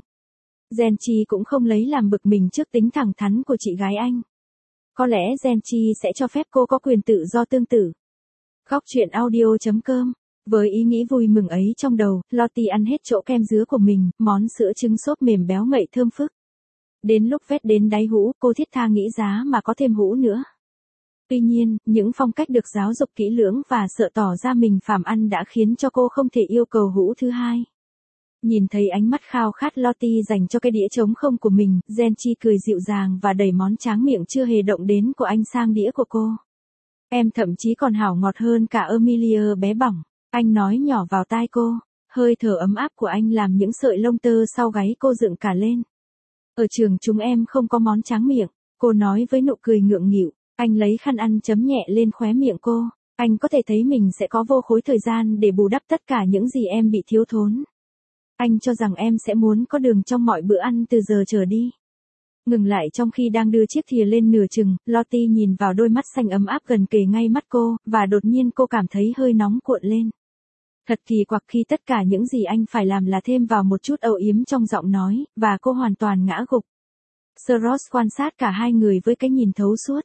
Speaker 1: Genji cũng không lấy làm bực mình trước tính thẳng thắn của chị gái anh. Có lẽ Genji sẽ cho phép cô có quyền tự do tương tự. Góc truyện audio chấm com. Với ý nghĩ vui mừng ấy trong đầu, Lottie ăn hết chỗ kem dứa của mình, món sữa trứng xốp mềm béo ngậy thơm phức. Đến lúc vét đến đáy hũ, cô thiết tha nghĩ giá mà có thêm hũ nữa. Tuy nhiên, những phong cách được giáo dục kỹ lưỡng và sợ tỏ ra mình phàm ăn đã khiến cho cô không thể yêu cầu hũ thứ hai. Nhìn thấy ánh mắt khao khát Lottie dành cho cái đĩa trống không của mình, Genji cười dịu dàng và đẩy món tráng miệng chưa hề động đến của anh sang đĩa của cô. Em thậm chí còn hảo ngọt hơn cả Emilia bé bỏng. Anh nói nhỏ vào tai cô. Hơi thở ấm áp của anh làm những sợi lông tơ sau gáy cô dựng cả lên. Ở trường chúng em không có món tráng miệng, cô nói với nụ cười ngượng nghịu. Anh lấy khăn ăn chấm nhẹ lên khóe miệng cô. Anh có thể thấy mình sẽ có vô khối thời gian để bù đắp tất cả những gì em bị thiếu thốn. Anh cho rằng em sẽ muốn có đường trong mọi bữa ăn từ giờ trở đi. Ngừng lại trong khi đang đưa chiếc thìa lên nửa chừng, Lottie nhìn vào đôi mắt xanh ấm áp gần kề ngay mắt cô, và đột nhiên cô cảm thấy hơi nóng cuộn lên. Thật kỳ quặc khi tất cả những gì anh phải làm là thêm vào một chút âu yếm trong giọng nói, và cô hoàn toàn ngã gục. Sorosz quan sát cả hai người với cái nhìn thấu suốt.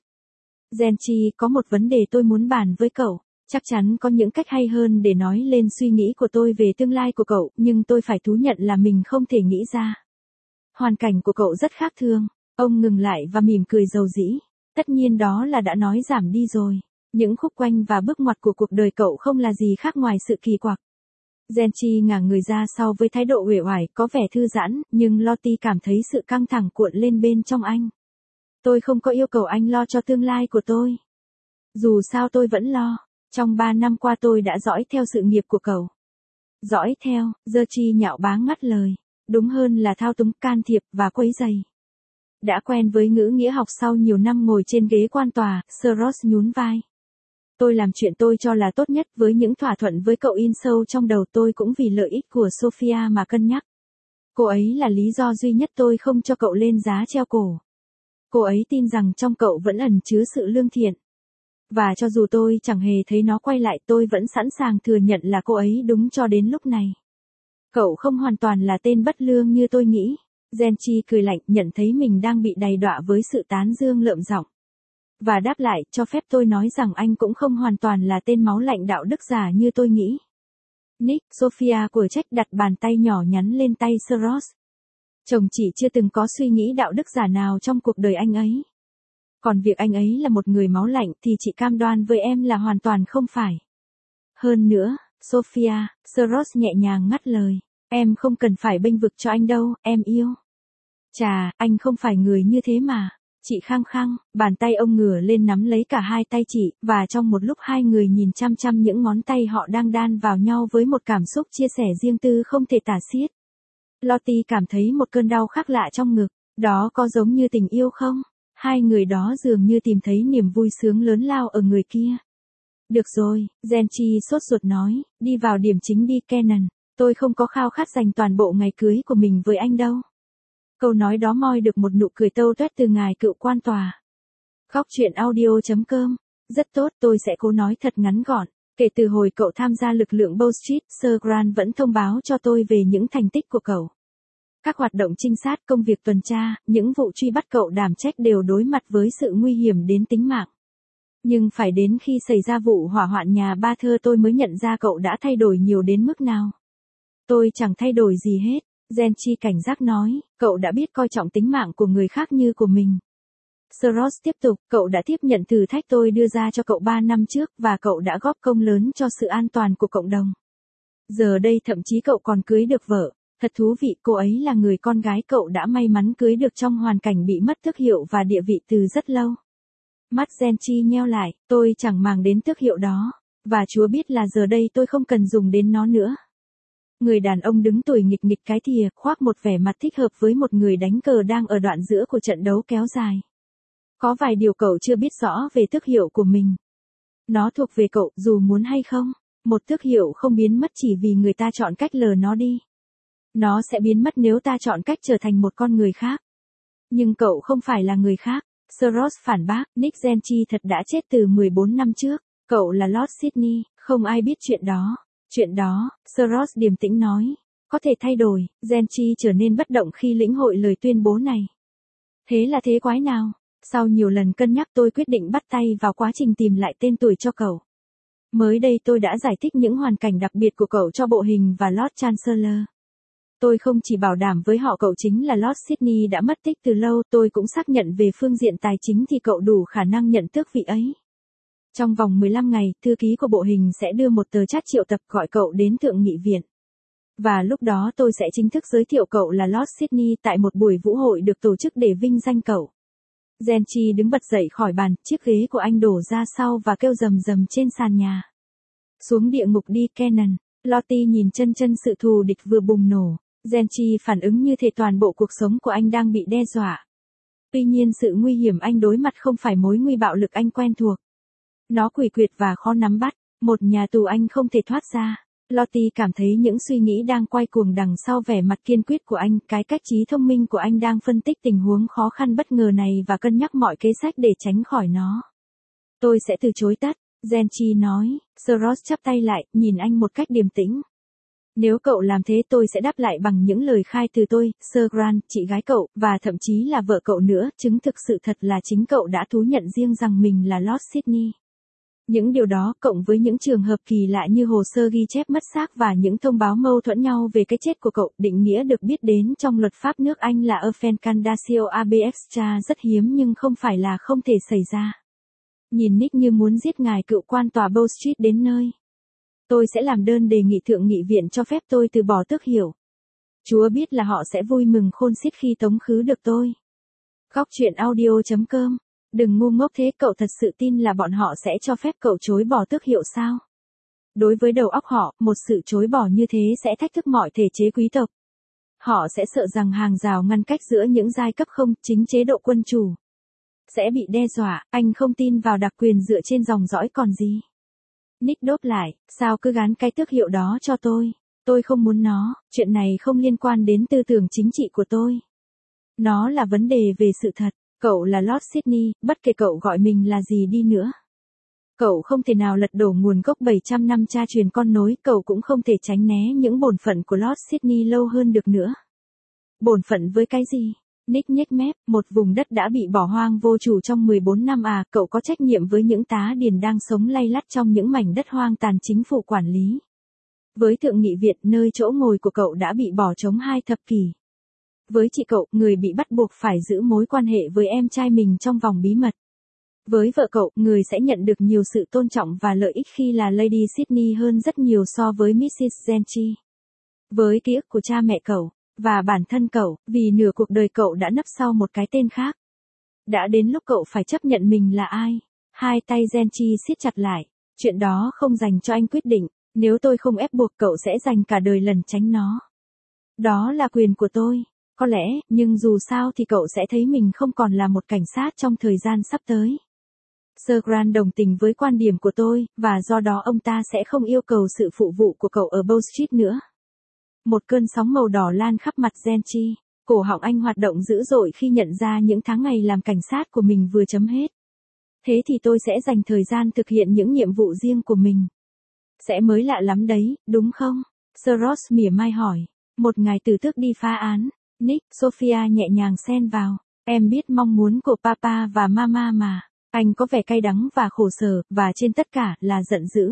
Speaker 1: Genji, có một vấn đề tôi muốn bàn với cậu. Chắc chắn có những cách hay hơn để nói lên suy nghĩ của tôi về tương lai của cậu, nhưng tôi phải thú nhận là mình không thể nghĩ ra. Hoàn cảnh của cậu rất khác thường. Ông ngừng lại và mỉm cười dầu dĩ. Tất nhiên đó là đã nói giảm đi rồi. Những khúc quanh và bước ngoặt của cuộc đời cậu không là gì khác ngoài sự kỳ quặc. Genji ngả người ra sau với thái độ uể oải, có vẻ thư giãn, nhưng Lottie cảm thấy sự căng thẳng cuộn lên bên trong anh. Tôi không có yêu cầu anh lo cho tương lai của tôi. Dù sao tôi vẫn lo. Trong ba năm qua tôi đã dõi theo sự nghiệp của cậu. Dõi theo, Genji nhạo báng ngắt lời. Đúng hơn là thao túng, can thiệp và quấy rầy. Đã quen với ngữ nghĩa học sau nhiều năm ngồi trên ghế quan tòa, Sorosz nhún vai. Tôi làm chuyện tôi cho là tốt nhất, với những thỏa thuận với cậu in sâu trong đầu tôi cũng vì lợi ích của Sophia mà cân nhắc. Cô ấy là lý do duy nhất tôi không cho cậu lên giá treo cổ. Cô ấy tin rằng trong cậu vẫn ẩn chứa sự lương thiện. Và cho dù tôi chẳng hề thấy nó quay lại, tôi vẫn sẵn sàng thừa nhận là cô ấy đúng cho đến lúc này. Cậu không hoàn toàn là tên bất lương như tôi nghĩ. Genji cười lạnh, nhận thấy mình đang bị đầy đọa với sự tán dương lợm giọng. Và đáp lại, cho phép tôi nói rằng anh cũng không hoàn toàn là tên máu lạnh đạo đức giả như tôi nghĩ. Nick, Sophia của trách đặt bàn tay nhỏ nhắn lên tay Sorosz. Chồng chị chưa từng có suy nghĩ đạo đức giả nào trong cuộc đời anh ấy. Còn việc anh ấy là một người máu lạnh thì chị cam đoan với em là hoàn toàn không phải. Hơn nữa, Sophia, Sorosz nhẹ nhàng ngắt lời. Em không cần phải bênh vực cho anh đâu, em yêu. Chà, anh không phải người như thế mà. Chị Khang Khang, bàn tay ông ngửa lên nắm lấy cả hai tay chị, và trong một lúc hai người nhìn chăm chăm những ngón tay họ đang đan vào nhau với một cảm xúc chia sẻ riêng tư không thể tả xiết. Lottie cảm thấy một cơn đau khác lạ trong ngực, đó có giống như tình yêu không? Hai người đó dường như tìm thấy niềm vui sướng lớn lao ở người kia. Được rồi, Genchi sốt ruột nói, đi vào điểm chính đi Kenan, tôi không có khao khát dành toàn bộ ngày cưới của mình với anh đâu. Câu nói đó moi được một nụ cười tâu tuét từ ngài cựu quan tòa. Góc truyện audio.com. Rất tốt, tôi sẽ cố nói thật ngắn gọn. Kể từ hồi cậu tham gia lực lượng Bow Street, Sir Grant vẫn thông báo cho tôi về những thành tích của cậu. Các hoạt động trinh sát, công việc tuần tra, những vụ truy bắt cậu đảm trách đều đối mặt với sự nguy hiểm đến tính mạng. Nhưng phải đến khi xảy ra vụ hỏa hoạn nhà ba thơ tôi mới nhận ra cậu đã thay đổi nhiều đến mức nào. Tôi chẳng thay đổi gì hết. Genchi cảnh giác nói, cậu đã biết coi trọng tính mạng của người khác như của mình. Sir Ross tiếp tục, cậu đã tiếp nhận thử thách tôi đưa ra cho cậu ba năm trước và cậu đã góp công lớn cho sự an toàn của cộng đồng. Giờ đây thậm chí cậu còn cưới được vợ. Thật thú vị, cô ấy là người con gái cậu đã may mắn cưới được trong hoàn cảnh bị mất tước hiệu và địa vị từ rất lâu. Mắt Genchi nheo lại, tôi chẳng màng đến tước hiệu đó. Và Chúa biết là giờ đây tôi không cần dùng đến nó nữa. Người đàn ông đứng tuổi nghịch nghịch cái thìa, khoác một vẻ mặt thích hợp với một người đánh cờ đang ở đoạn giữa của trận đấu kéo dài. Có vài điều cậu chưa biết rõ về tước hiệu của mình. Nó thuộc về cậu, dù muốn hay không. Một tước hiệu không biến mất chỉ vì người ta chọn cách lờ nó đi. Nó sẽ biến mất nếu ta chọn cách trở thành một con người khác. Nhưng cậu không phải là người khác. Sir Ross phản bác, Nick Genchi thật đã chết từ mười bốn năm trước. Cậu là Lord Sydney, không ai biết chuyện đó. Chuyện đó, Sir Ross điềm tĩnh nói, có thể thay đổi. Genchi trở nên bất động khi lĩnh hội lời tuyên bố này. Thế là thế quái nào? Sau nhiều lần cân nhắc tôi quyết định bắt tay vào quá trình tìm lại tên tuổi cho cậu. Mới đây tôi đã giải thích những hoàn cảnh đặc biệt của cậu cho bộ hình và Lord Chancellor. Tôi không chỉ bảo đảm với họ cậu chính là Lord Sydney đã mất tích từ lâu, tôi cũng xác nhận về phương diện tài chính thì cậu đủ khả năng nhận tước vị ấy. Trong vòng mười lăm ngày, thư ký của bộ hình sẽ đưa một tờ chat triệu tập gọi cậu đến thượng nghị viện. Và lúc đó tôi sẽ chính thức giới thiệu cậu là Lord Sydney tại một buổi vũ hội được tổ chức để vinh danh cậu. Genchi đứng bật dậy khỏi bàn, chiếc ghế của anh đổ ra sau và kêu rầm rầm trên sàn nhà. Xuống địa ngục đi Kenan. Lottie nhìn chân chân sự thù địch vừa bùng nổ. Genchi phản ứng như thể toàn bộ cuộc sống của anh đang bị đe dọa. Tuy nhiên sự nguy hiểm anh đối mặt không phải mối nguy bạo lực anh quen thuộc. Nó quỷ quyệt và khó nắm bắt, một nhà tù anh không thể thoát ra. Lottie cảm thấy những suy nghĩ đang quay cuồng đằng sau vẻ mặt kiên quyết của anh, cái cách trí thông minh của anh đang phân tích tình huống khó khăn bất ngờ này và cân nhắc mọi kế sách để tránh khỏi nó. Tôi sẽ từ chối tất, Genchi nói. Sir Ross chắp tay lại, nhìn anh một cách điềm tĩnh. Nếu cậu làm thế tôi sẽ đáp lại bằng những lời khai từ tôi, Sir Grant, chị gái cậu, và thậm chí là vợ cậu nữa, chứng thực sự thật là chính cậu đã thú nhận riêng rằng mình là Lord Sydney. Những điều đó, cộng với những trường hợp kỳ lạ như hồ sơ ghi chép mất xác và những thông báo mâu thuẫn nhau về cái chết của cậu, định nghĩa được biết đến trong luật pháp nước Anh là offencandatio ab extra rất hiếm nhưng không phải là không thể xảy ra. Nhìn Nick như muốn giết ngài cựu quan tòa Bow Street đến nơi. Tôi sẽ làm đơn đề nghị thượng nghị viện cho phép tôi từ bỏ tước hiệu. Chúa biết là họ sẽ vui mừng khôn xiết khi tống khứ được tôi. Góc truyện audio.com. Đừng ngu ngốc thế, cậu thật sự tin là bọn họ sẽ cho phép cậu chối bỏ tước hiệu sao? Đối với đầu óc họ, một sự chối bỏ như thế sẽ thách thức mọi thể chế quý tộc. Họ sẽ sợ rằng hàng rào ngăn cách giữa những giai cấp không chính chế độ quân chủ sẽ bị đe dọa. Anh không tin vào đặc quyền dựa trên dòng dõi còn gì. Nick đốp lại, sao cứ gán cái tước hiệu đó cho tôi? Tôi không muốn nó, chuyện này không liên quan đến tư tưởng chính trị của tôi. Nó là vấn đề về sự thật, cậu là Lord Sydney, bất kể cậu gọi mình là gì đi nữa. Cậu không thể nào lật đổ nguồn gốc bảy trăm năm cha truyền con nối, cậu cũng không thể tránh né những bổn phận của Lord Sydney lâu hơn được nữa. Bổn phận với cái gì? Nick nhếch mép, một vùng đất đã bị bỏ hoang vô chủ trong mười bốn năm à, cậu có trách nhiệm với những tá điền đang sống lay lắt trong những mảnh đất hoang tàn chính phủ quản lý. Với thượng nghị viện, nơi chỗ ngồi của cậu đã bị bỏ trống hai thập kỷ. Với chị cậu, người bị bắt buộc phải giữ mối quan hệ với em trai mình trong vòng bí mật. Với vợ cậu, người sẽ nhận được nhiều sự tôn trọng và lợi ích khi là Lady Sydney hơn rất nhiều so với mít xít Genchi. Với ký ức của cha mẹ cậu, và bản thân cậu, vì nửa cuộc đời cậu đã nấp sau một cái tên khác. Đã đến lúc cậu phải chấp nhận mình là ai. Hai tay Genji siết chặt lại. Chuyện đó không dành cho anh quyết định. Nếu tôi không ép buộc cậu sẽ dành cả đời lẩn tránh nó. Đó là quyền của tôi. Có lẽ, nhưng dù sao thì cậu sẽ thấy mình không còn là một cảnh sát trong thời gian sắp tới. Sir Grant đồng tình với quan điểm của tôi, và do đó ông ta sẽ không yêu cầu sự phụ vụ của cậu ở Bow Street nữa. Một cơn sóng màu đỏ lan khắp mặt Genji. Cổ họng anh hoạt động dữ dội khi nhận ra những tháng ngày làm cảnh sát của mình vừa chấm hết. Thế thì tôi sẽ dành thời gian thực hiện những nhiệm vụ riêng của mình. Sẽ mới lạ lắm đấy, đúng không? Sir Ross mỉa mai hỏi. Một ngày từ tước đi phá án. Nick, Sophia nhẹ nhàng xen vào. Em biết mong muốn của Papa và Mama mà. Anh có vẻ cay đắng và khổ sở, và trên tất cả là giận dữ.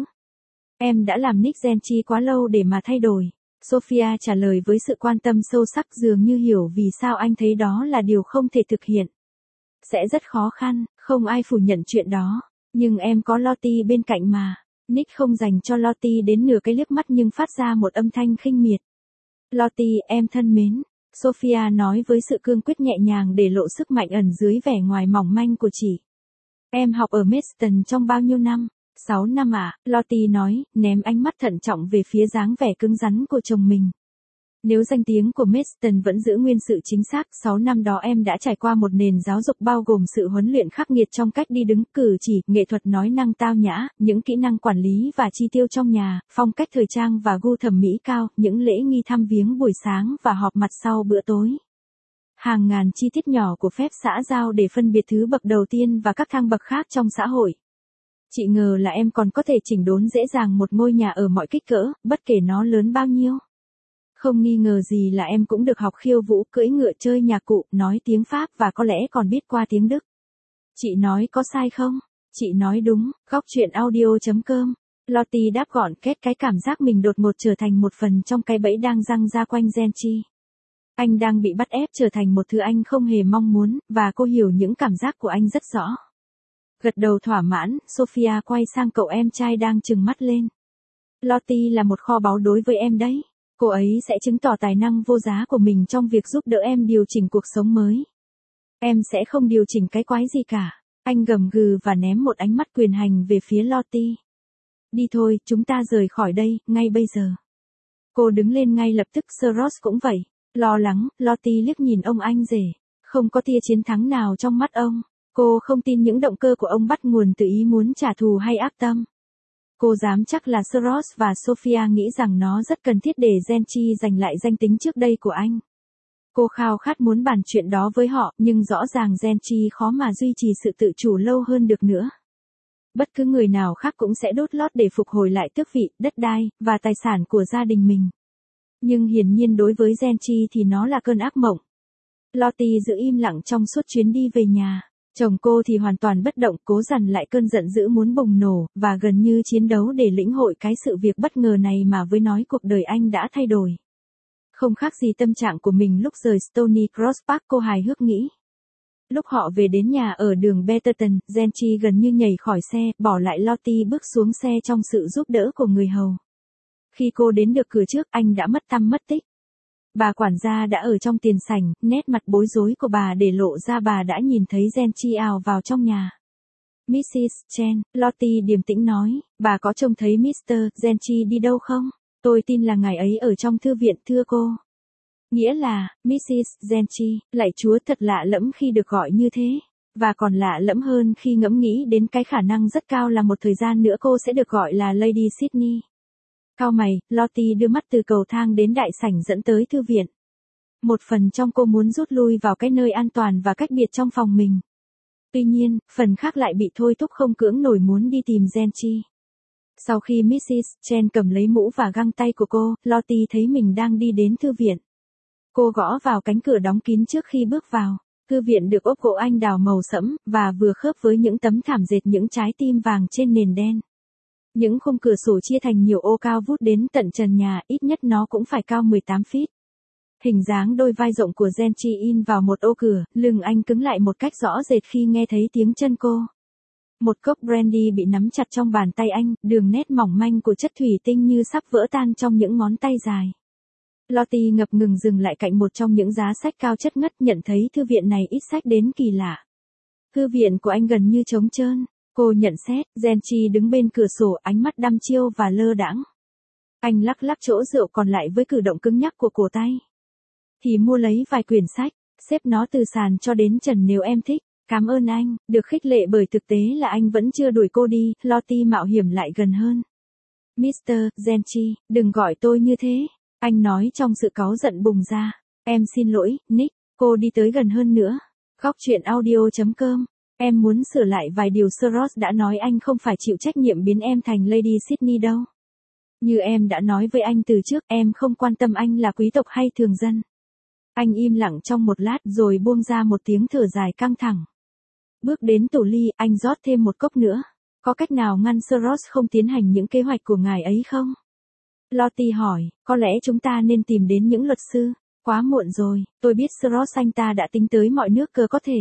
Speaker 1: Em đã làm Nick Genji quá lâu để mà thay đổi. Sophia trả lời với sự quan tâm sâu sắc, dường như hiểu vì sao anh thấy đó là điều không thể thực hiện. Sẽ rất khó khăn, không ai phủ nhận chuyện đó. Nhưng em có Lottie bên cạnh mà. Nick không dành cho Lottie đến nửa cái liếc mắt nhưng phát ra một âm thanh khinh miệt. Lottie, em thân mến. Sophia nói với sự cương quyết nhẹ nhàng để lộ sức mạnh ẩn dưới vẻ ngoài mỏng manh của chị. Em học ở Maidstone trong bao nhiêu năm? Sáu năm ạ, à? Lottie nói, ném ánh mắt thận trọng về phía dáng vẻ cứng rắn của chồng mình. Nếu danh tiếng của Maidstone vẫn giữ nguyên sự chính xác, sáu năm đó em đã trải qua một nền giáo dục bao gồm sự huấn luyện khắc nghiệt trong cách đi đứng, cử chỉ, nghệ thuật nói năng tao nhã, những kỹ năng quản lý và chi tiêu trong nhà, phong cách thời trang và gu thẩm mỹ cao, những lễ nghi thăm viếng buổi sáng và họp mặt sau bữa tối. Hàng ngàn chi tiết nhỏ của phép xã giao để phân biệt thứ bậc đầu tiên và các thang bậc khác trong xã hội. Chị ngờ là em còn có thể chỉnh đốn dễ dàng một ngôi nhà ở mọi kích cỡ, bất kể nó lớn bao nhiêu. Không nghi ngờ gì là em cũng được học khiêu vũ, cưỡi ngựa, chơi nhạc cụ, nói tiếng Pháp và có lẽ còn biết qua tiếng Đức. Chị nói có sai không? Chị nói đúng. Góc truyện audio chấm com. Lottie đáp gọn kết cái cảm giác mình đột ngột trở thành một phần trong cái bẫy đang giăng ra quanh Genji. Anh đang bị bắt ép trở thành một thứ anh không hề mong muốn, và cô hiểu những cảm giác của anh rất rõ. Gật đầu thỏa mãn, Sophia quay sang cậu em trai đang trừng mắt lên. Lottie là một kho báu đối với em đấy. Cô ấy sẽ chứng tỏ tài năng vô giá của mình trong việc giúp đỡ em điều chỉnh cuộc sống mới. Em sẽ không điều chỉnh cái quái gì cả. Anh gầm gừ và ném một ánh mắt quyền hành về phía Lottie. Đi thôi, chúng ta rời khỏi đây, ngay bây giờ. Cô đứng lên ngay lập tức, Sir Ross cũng vậy. Lo lắng, Lottie liếc nhìn ông anh rể. Không có tia chiến thắng nào trong mắt ông. Cô không tin những động cơ của ông bắt nguồn từ ý muốn trả thù hay ác tâm. Cô dám chắc là Sir Ross và Sophia nghĩ rằng nó rất cần thiết để Genji giành lại danh tính trước đây của anh. Cô khao khát muốn bàn chuyện đó với họ, nhưng rõ ràng Genji khó mà duy trì sự tự chủ lâu hơn được nữa. Bất cứ người nào khác cũng sẽ đốt lót để phục hồi lại tước vị, đất đai, và tài sản của gia đình mình. Nhưng hiển nhiên đối với Genji thì nó là cơn ác mộng. Lottie giữ im lặng trong suốt chuyến đi về nhà. Chồng cô thì hoàn toàn bất động, cố dằn lại cơn giận dữ muốn bùng nổ, và gần như chiến đấu để lĩnh hội cái sự việc bất ngờ này mà với nói cuộc đời anh đã thay đổi. Không khác gì tâm trạng của mình lúc rời Stony Cross Park, cô hài hước nghĩ. Lúc họ về đến nhà ở đường Betterton, Genji gần như nhảy khỏi xe, bỏ lại Lottie bước xuống xe trong sự giúp đỡ của người hầu. Khi cô đến được cửa trước, anh đã mất tăm mất tích. Bà quản gia đã ở trong tiền sảnh, nét mặt bối rối của bà để lộ ra bà đã nhìn thấy Genji ào vào trong nhà. missus Chen, Lottie điềm tĩnh nói, bà có trông thấy mít tơ Genji đi đâu không? Tôi tin là ngài ấy ở trong thư viện, thưa cô. Nghĩa là, missus Genji, lạy Chúa, thật lạ lẫm khi được gọi như thế. Và còn lạ lẫm hơn khi ngẫm nghĩ đến cái khả năng rất cao là một thời gian nữa cô sẽ được gọi là Lady Sydney. Cau mày, Lottie đưa mắt từ cầu thang đến đại sảnh dẫn tới thư viện. Một phần trong cô muốn rút lui vào cái nơi an toàn và cách biệt trong phòng mình. Tuy nhiên, phần khác lại bị thôi thúc không cưỡng nổi muốn đi tìm Genji. Sau khi missus Chen cầm lấy mũ và găng tay của cô, Lottie thấy mình đang đi đến thư viện. Cô gõ vào cánh cửa đóng kín trước khi bước vào. Thư viện được ốp gỗ anh đào màu sẫm, và vừa khớp với những tấm thảm dệt những trái tim vàng trên nền đen. Những khung cửa sổ chia thành nhiều ô cao vút đến tận trần nhà, ít nhất nó cũng phải cao mười tám feet. Hình dáng đôi vai rộng của Genji in vào một ô cửa, lưng anh cứng lại một cách rõ rệt khi nghe thấy tiếng chân cô. Một cốc brandy bị nắm chặt trong bàn tay anh, đường nét mỏng manh của chất thủy tinh như sắp vỡ tan trong những ngón tay dài. Lottie ngập ngừng dừng lại cạnh một trong những giá sách cao chất ngất, nhận thấy thư viện này ít sách đến kỳ lạ. Thư viện của anh gần như trống trơn. Cô nhận xét, Genchi đứng bên cửa sổ, ánh mắt đăm chiêu và lơ đãng. Anh lắc lắc chỗ rượu còn lại với cử động cứng nhắc của cổ tay. Thì mua lấy vài quyển sách, xếp nó từ sàn cho đến trần nếu em thích. Cảm ơn anh, được khích lệ bởi thực tế là anh vẫn chưa đuổi cô đi, Lottie mạo hiểm lại gần hơn. mít tơ Genchi, đừng gọi tôi như thế. Anh nói trong sự cáu giận bùng ra. Em xin lỗi, Nick. Cô đi tới gần hơn nữa. Góc truyện audio.com. Em muốn sửa lại vài điều Sir Ross đã nói, anh không phải chịu trách nhiệm biến em thành Lady Sydney đâu. Như em đã nói với anh từ trước, em không quan tâm anh là quý tộc hay thường dân. Anh im lặng trong một lát rồi buông ra một tiếng thở dài căng thẳng. Bước đến tủ ly, anh rót thêm một cốc nữa. Có cách nào ngăn Sir Ross không tiến hành những kế hoạch của ngài ấy không? Lottie hỏi, có lẽ chúng ta nên tìm đến những luật sư. Quá muộn rồi, tôi biết Sir Ross anh ta đã tính tới mọi nước cơ có thể.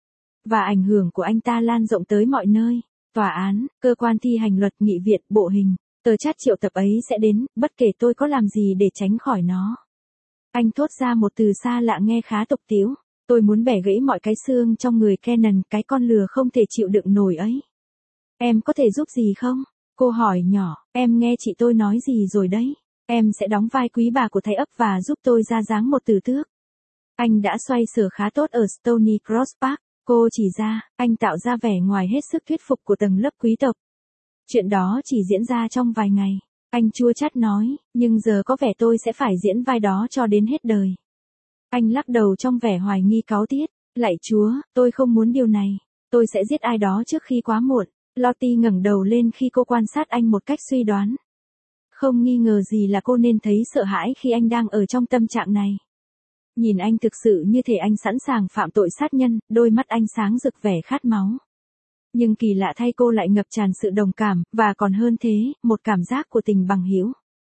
Speaker 1: Và ảnh hưởng của anh ta lan rộng tới mọi nơi. Tòa án, cơ quan thi hành luật, nghị viện, bộ hình. Tờ chat triệu tập ấy sẽ đến, bất kể tôi có làm gì để tránh khỏi nó. Anh thốt ra một từ xa lạ nghe khá tục tĩu. Tôi muốn bẻ gãy mọi cái xương trong người Kenan, cái con lừa không thể chịu đựng nổi ấy. Em có thể giúp gì không? Cô hỏi nhỏ, em nghe chị tôi nói gì rồi đấy. Em sẽ đóng vai quý bà của Thái ấp và giúp tôi ra dáng một từ tước. Anh đã xoay sở khá tốt ở Stony Cross Park. Cô chỉ ra, anh tạo ra vẻ ngoài hết sức thuyết phục của tầng lớp quý tộc. Chuyện đó chỉ diễn ra trong vài ngày. Anh chua chát nói, nhưng giờ có vẻ tôi sẽ phải diễn vai đó cho đến hết đời. Anh lắc đầu trong vẻ hoài nghi cáu tiết. Lạy Chúa, tôi không muốn điều này. Tôi sẽ giết ai đó trước khi quá muộn. Lottie ngẩng đầu lên khi cô quan sát anh một cách suy đoán. Không nghi ngờ gì là cô nên thấy sợ hãi khi anh đang ở trong tâm trạng này. Nhìn anh thực sự như thể anh sẵn sàng phạm tội sát nhân, đôi mắt anh sáng rực vẻ khát máu. Nhưng kỳ lạ thay cô lại ngập tràn sự đồng cảm, và còn hơn thế, một cảm giác của tình bằng hữu.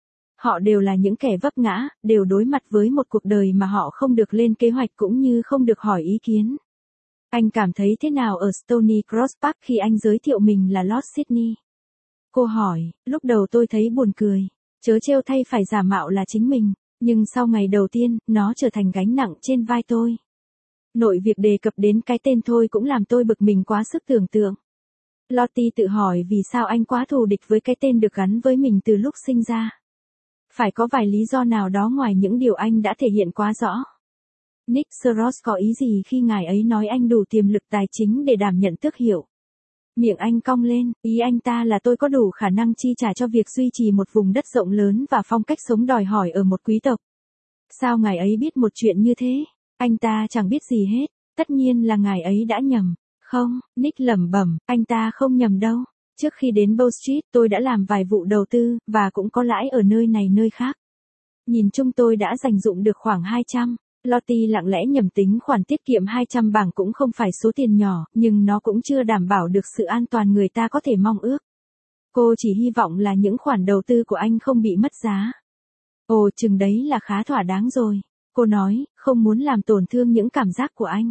Speaker 1: Họ đều là những kẻ vấp ngã, đều đối mặt với một cuộc đời mà họ không được lên kế hoạch cũng như không được hỏi ý kiến. Anh cảm thấy thế nào ở Stony Cross Park khi anh giới thiệu mình là Lord Sydney? Cô hỏi, lúc đầu tôi thấy buồn cười, chớ trêu thay phải giả mạo là chính mình, nhưng sau ngày đầu tiên, nó trở thành gánh nặng trên vai tôi. Nội việc đề cập đến cái tên thôi cũng làm tôi bực mình quá sức tưởng tượng. Lottie tự hỏi vì sao anh quá thù địch với cái tên được gắn với mình từ lúc sinh ra. Phải có vài lý do nào đó ngoài những điều anh đã thể hiện quá rõ. Nick, Sir Ross có ý gì khi ngài ấy nói anh đủ tiềm lực tài chính để đảm nhận tước hiệu? Miệng anh cong lên, ý anh ta là tôi có đủ khả năng chi trả cho việc duy trì một vùng đất rộng lớn và phong cách sống đòi hỏi ở một quý tộc. Sao ngài ấy biết một chuyện như thế? Anh ta chẳng biết gì hết, tất nhiên là ngài ấy đã nhầm. Không, Nick lẩm bẩm, anh ta không nhầm đâu. Trước khi đến Bow Street tôi đã làm vài vụ đầu tư, và cũng có lãi ở nơi này nơi khác. Nhìn chung tôi đã dành dụm được khoảng hai trăm. Lottie lặng lẽ nhầm tính khoản tiết kiệm hai trăm bảng cũng không phải số tiền nhỏ, nhưng nó cũng chưa đảm bảo được sự an toàn người ta có thể mong ước. Cô chỉ hy vọng là những khoản đầu tư của anh không bị mất giá. Ồ, chừng đấy là khá thỏa đáng rồi. Cô nói, không muốn làm tổn thương những cảm giác của anh.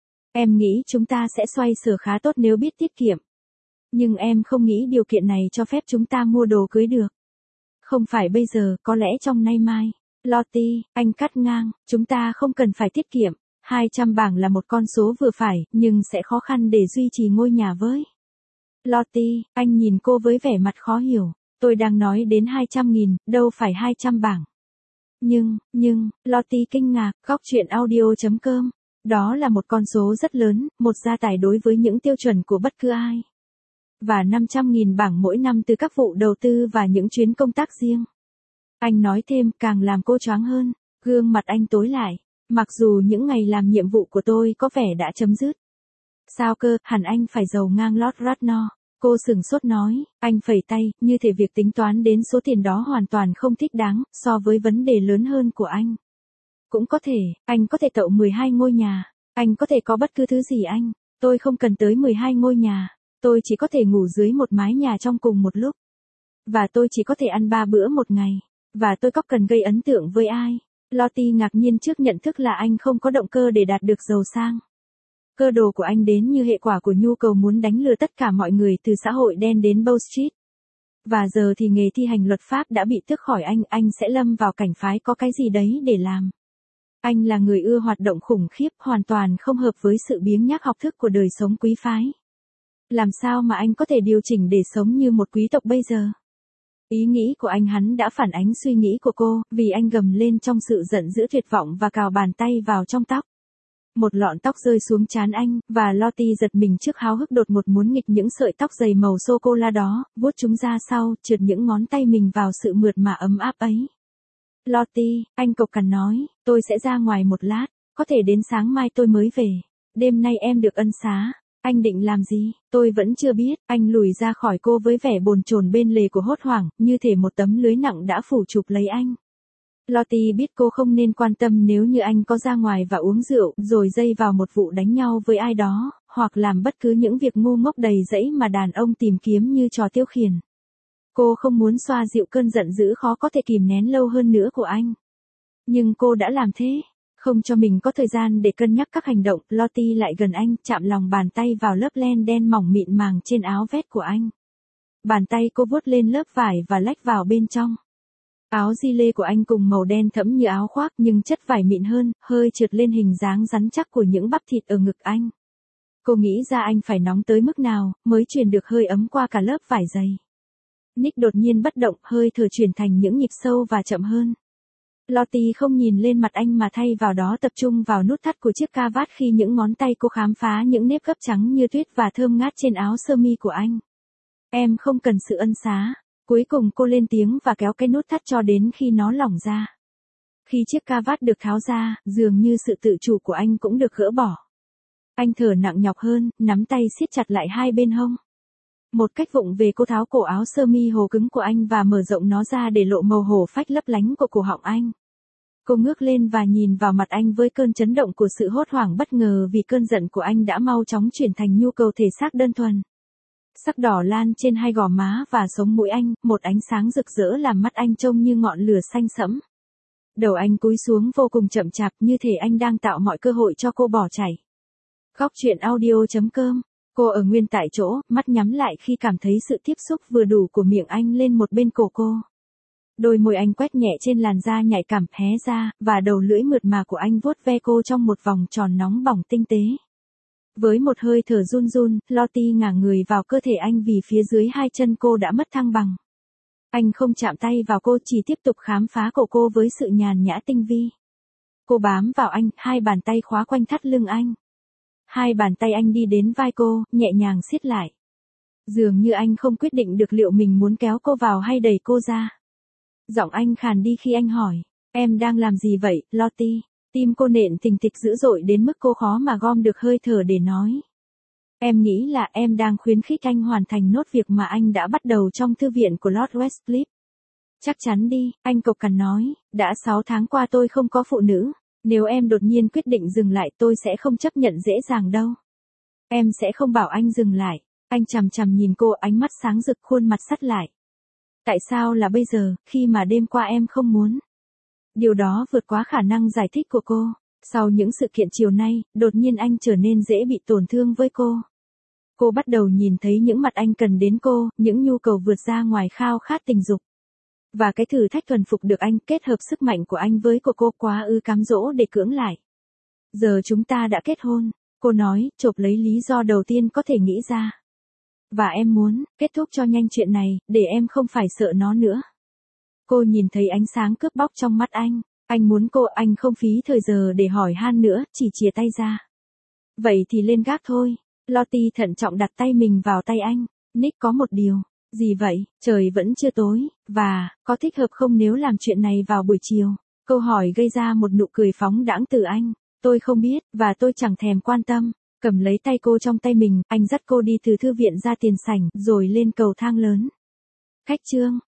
Speaker 1: Em nghĩ chúng ta sẽ xoay sở khá tốt nếu biết tiết kiệm. Nhưng em không nghĩ điều kiện này cho phép chúng ta mua đồ cưới được. Không phải bây giờ, có lẽ trong nay mai. Lottie, anh cắt ngang, chúng ta không cần phải tiết kiệm. hai trăm bảng là một con số vừa phải, nhưng sẽ khó khăn để duy trì ngôi nhà với. Lottie, anh nhìn cô với vẻ mặt khó hiểu. Tôi đang nói đến hai trăm nghìn, đâu phải hai trăm bảng. Nhưng, nhưng, Lottie kinh ngạc, góc truyện audio.com. Đó là một con số rất lớn, một gia tài đối với những tiêu chuẩn của bất cứ ai. Và năm trăm nghìn bảng mỗi năm từ các vụ đầu tư và những chuyến công tác riêng. Anh nói thêm càng làm cô choáng hơn, gương mặt anh tối lại, mặc dù những ngày làm nhiệm vụ của tôi có vẻ đã chấm dứt. Sao cơ, hẳn anh phải giàu ngang Lord Radnor. Cô sửng sốt nói, anh phẩy tay, như thể việc tính toán đến số tiền đó hoàn toàn không thích đáng, so với vấn đề lớn hơn của anh. Cũng có thể, anh có thể tậu mười hai ngôi nhà, anh có thể có bất cứ thứ gì anh, tôi không cần tới mười hai ngôi nhà, tôi chỉ có thể ngủ dưới một mái nhà trong cùng một lúc. Và tôi chỉ có thể ăn ba bữa một ngày, và tôi có cần gây ấn tượng với ai. Lottie ngạc nhiên trước nhận thức là anh không có động cơ để đạt được giàu sang. Cơ đồ của anh đến như hệ quả của nhu cầu muốn đánh lừa tất cả mọi người từ xã hội đen đến Bow Street. Và giờ thì nghề thi hành luật pháp đã bị tước khỏi anh, anh sẽ lâm vào cảnh phái có cái gì đấy để làm. Anh là người ưa hoạt động khủng khiếp, hoàn toàn không hợp với sự biếng nhác học thức của đời sống quý phái. Làm sao mà anh có thể điều chỉnh để sống như một quý tộc bây giờ? Ý nghĩ của anh hắn đã phản ánh suy nghĩ của cô, vì anh gầm lên trong sự giận dữ tuyệt vọng và cào bàn tay vào trong tóc. Một lọn tóc rơi xuống trán anh, và Lottie giật mình trước háo hức đột ngột muốn nghịch những sợi tóc dày màu sô-cô-la đó, vuốt chúng ra sau, trượt những ngón tay mình vào sự mượt mà ấm áp ấy. Lottie, anh cộc cằn nói, tôi sẽ ra ngoài một lát, có thể đến sáng mai tôi mới về. Đêm nay em được ân xá. Anh định làm gì? Tôi vẫn chưa biết. Anh lùi ra khỏi cô với vẻ bồn chồn bên lề của hốt hoảng, như thể một tấm lưới nặng đã phủ chụp lấy anh. Lottie biết cô không nên quan tâm nếu như anh có ra ngoài và uống rượu, rồi dây vào một vụ đánh nhau với ai đó, hoặc làm bất cứ những việc ngu ngốc đầy rẫy mà đàn ông tìm kiếm như trò tiêu khiển. Cô không muốn xoa dịu cơn giận dữ khó có thể kìm nén lâu hơn nữa của anh. Nhưng cô đã làm thế. Không cho mình có thời gian để cân nhắc các hành động, Lottie lại gần anh, chạm lòng bàn tay vào lớp len đen mỏng mịn màng trên áo vest của anh. Bàn tay cô vuốt lên lớp vải và lách vào bên trong. Áo gi lê của anh cùng màu đen thẫm như áo khoác nhưng chất vải mịn hơn, hơi trượt lên hình dáng rắn chắc của những bắp thịt ở ngực anh. Cô nghĩ ra anh phải nóng tới mức nào, mới truyền được hơi ấm qua cả lớp vải dày. Nick đột nhiên bất động, hơi thở chuyển thành những nhịp sâu và chậm hơn. Lottie không nhìn lên mặt anh mà thay vào đó tập trung vào nút thắt của chiếc cà vạt khi những ngón tay cô khám phá những nếp gấp trắng như tuyết và thơm ngát trên áo sơ mi của anh. Em không cần sự ân xá. Cuối cùng cô lên tiếng và kéo cái nút thắt cho đến khi nó lỏng ra. Khi chiếc cà vạt được tháo ra, dường như sự tự chủ của anh cũng được gỡ bỏ. Anh thở nặng nhọc hơn, nắm tay siết chặt lại hai bên hông. Một cách vụng về cô tháo cổ áo sơ mi hồ cứng của anh và mở rộng nó ra để lộ màu hổ phách lấp lánh của cổ họng anh. Cô ngước lên và nhìn vào mặt anh với cơn chấn động của sự hốt hoảng bất ngờ vì cơn giận của anh đã mau chóng chuyển thành nhu cầu thể xác đơn thuần. Sắc đỏ lan trên hai gò má và sống mũi anh, một ánh sáng rực rỡ làm mắt anh trông như ngọn lửa xanh sẫm. Đầu anh cúi xuống vô cùng chậm chạp như thể anh đang tạo mọi cơ hội cho cô bỏ chạy. Góc truyện audio chấm com. Cô ở nguyên tại chỗ, mắt nhắm lại khi cảm thấy sự tiếp xúc vừa đủ của miệng anh lên một bên cổ cô. Đôi môi anh quét nhẹ trên làn da nhạy cảm hé ra, và đầu lưỡi mượt mà của anh vuốt ve cô trong một vòng tròn nóng bỏng tinh tế. Với một hơi thở run run, Lottie ngả người vào cơ thể anh vì phía dưới hai chân cô đã mất thăng bằng. Anh không chạm tay vào cô, chỉ tiếp tục khám phá cổ cô với sự nhàn nhã tinh vi. Cô bám vào anh, hai bàn tay khóa quanh thắt lưng anh. Hai bàn tay anh đi đến vai cô, nhẹ nhàng siết lại. Dường như anh không quyết định được liệu mình muốn kéo cô vào hay đẩy cô ra. Giọng anh khàn đi khi anh hỏi, em đang làm gì vậy, Lottie? Tim cô nện thình thịch dữ dội đến mức cô khó mà gom được hơi thở để nói. Em nghĩ là em đang khuyến khích anh hoàn thành nốt việc mà anh đã bắt đầu trong thư viện của Lord Westcliff. Chắc chắn đi, anh cộc cằn nói, đã sáu tháng qua tôi không có phụ nữ. Nếu em đột nhiên quyết định dừng lại tôi sẽ không chấp nhận dễ dàng đâu. Em sẽ không bảo anh dừng lại. Anh chằm chằm nhìn cô, ánh mắt sáng rực, khuôn mặt sắt lại. Tại sao là bây giờ, khi mà đêm qua em không muốn? Điều đó vượt quá khả năng giải thích của cô. Sau những sự kiện chiều nay, đột nhiên anh trở nên dễ bị tổn thương với cô. Cô bắt đầu nhìn thấy những mặt anh cần đến cô, những nhu cầu vượt ra ngoài khao khát tình dục. Và cái thử thách thuần phục được anh kết hợp sức mạnh của anh với của cô quá ư cám dỗ để cưỡng lại. Giờ chúng ta đã kết hôn, cô nói, chộp lấy lý do đầu tiên có thể nghĩ ra. Và em muốn, kết thúc cho nhanh chuyện này, để em không phải sợ nó nữa. Cô nhìn thấy ánh sáng cướp bóc trong mắt anh. Anh muốn cô, anh không phí thời giờ để hỏi han nữa, chỉ chìa tay ra. Vậy thì lên gác thôi. Lottie thận trọng đặt tay mình vào tay anh. Nick có một điều. Gì vậy, trời vẫn chưa tối, và, có thích hợp không nếu làm chuyện này vào buổi chiều? Câu hỏi gây ra một nụ cười phóng đãng từ anh. Tôi không biết, và tôi chẳng thèm quan tâm. Cầm lấy tay cô trong tay mình, anh dắt cô đi từ thư viện ra tiền sảnh, rồi lên cầu thang lớn. Khách trương.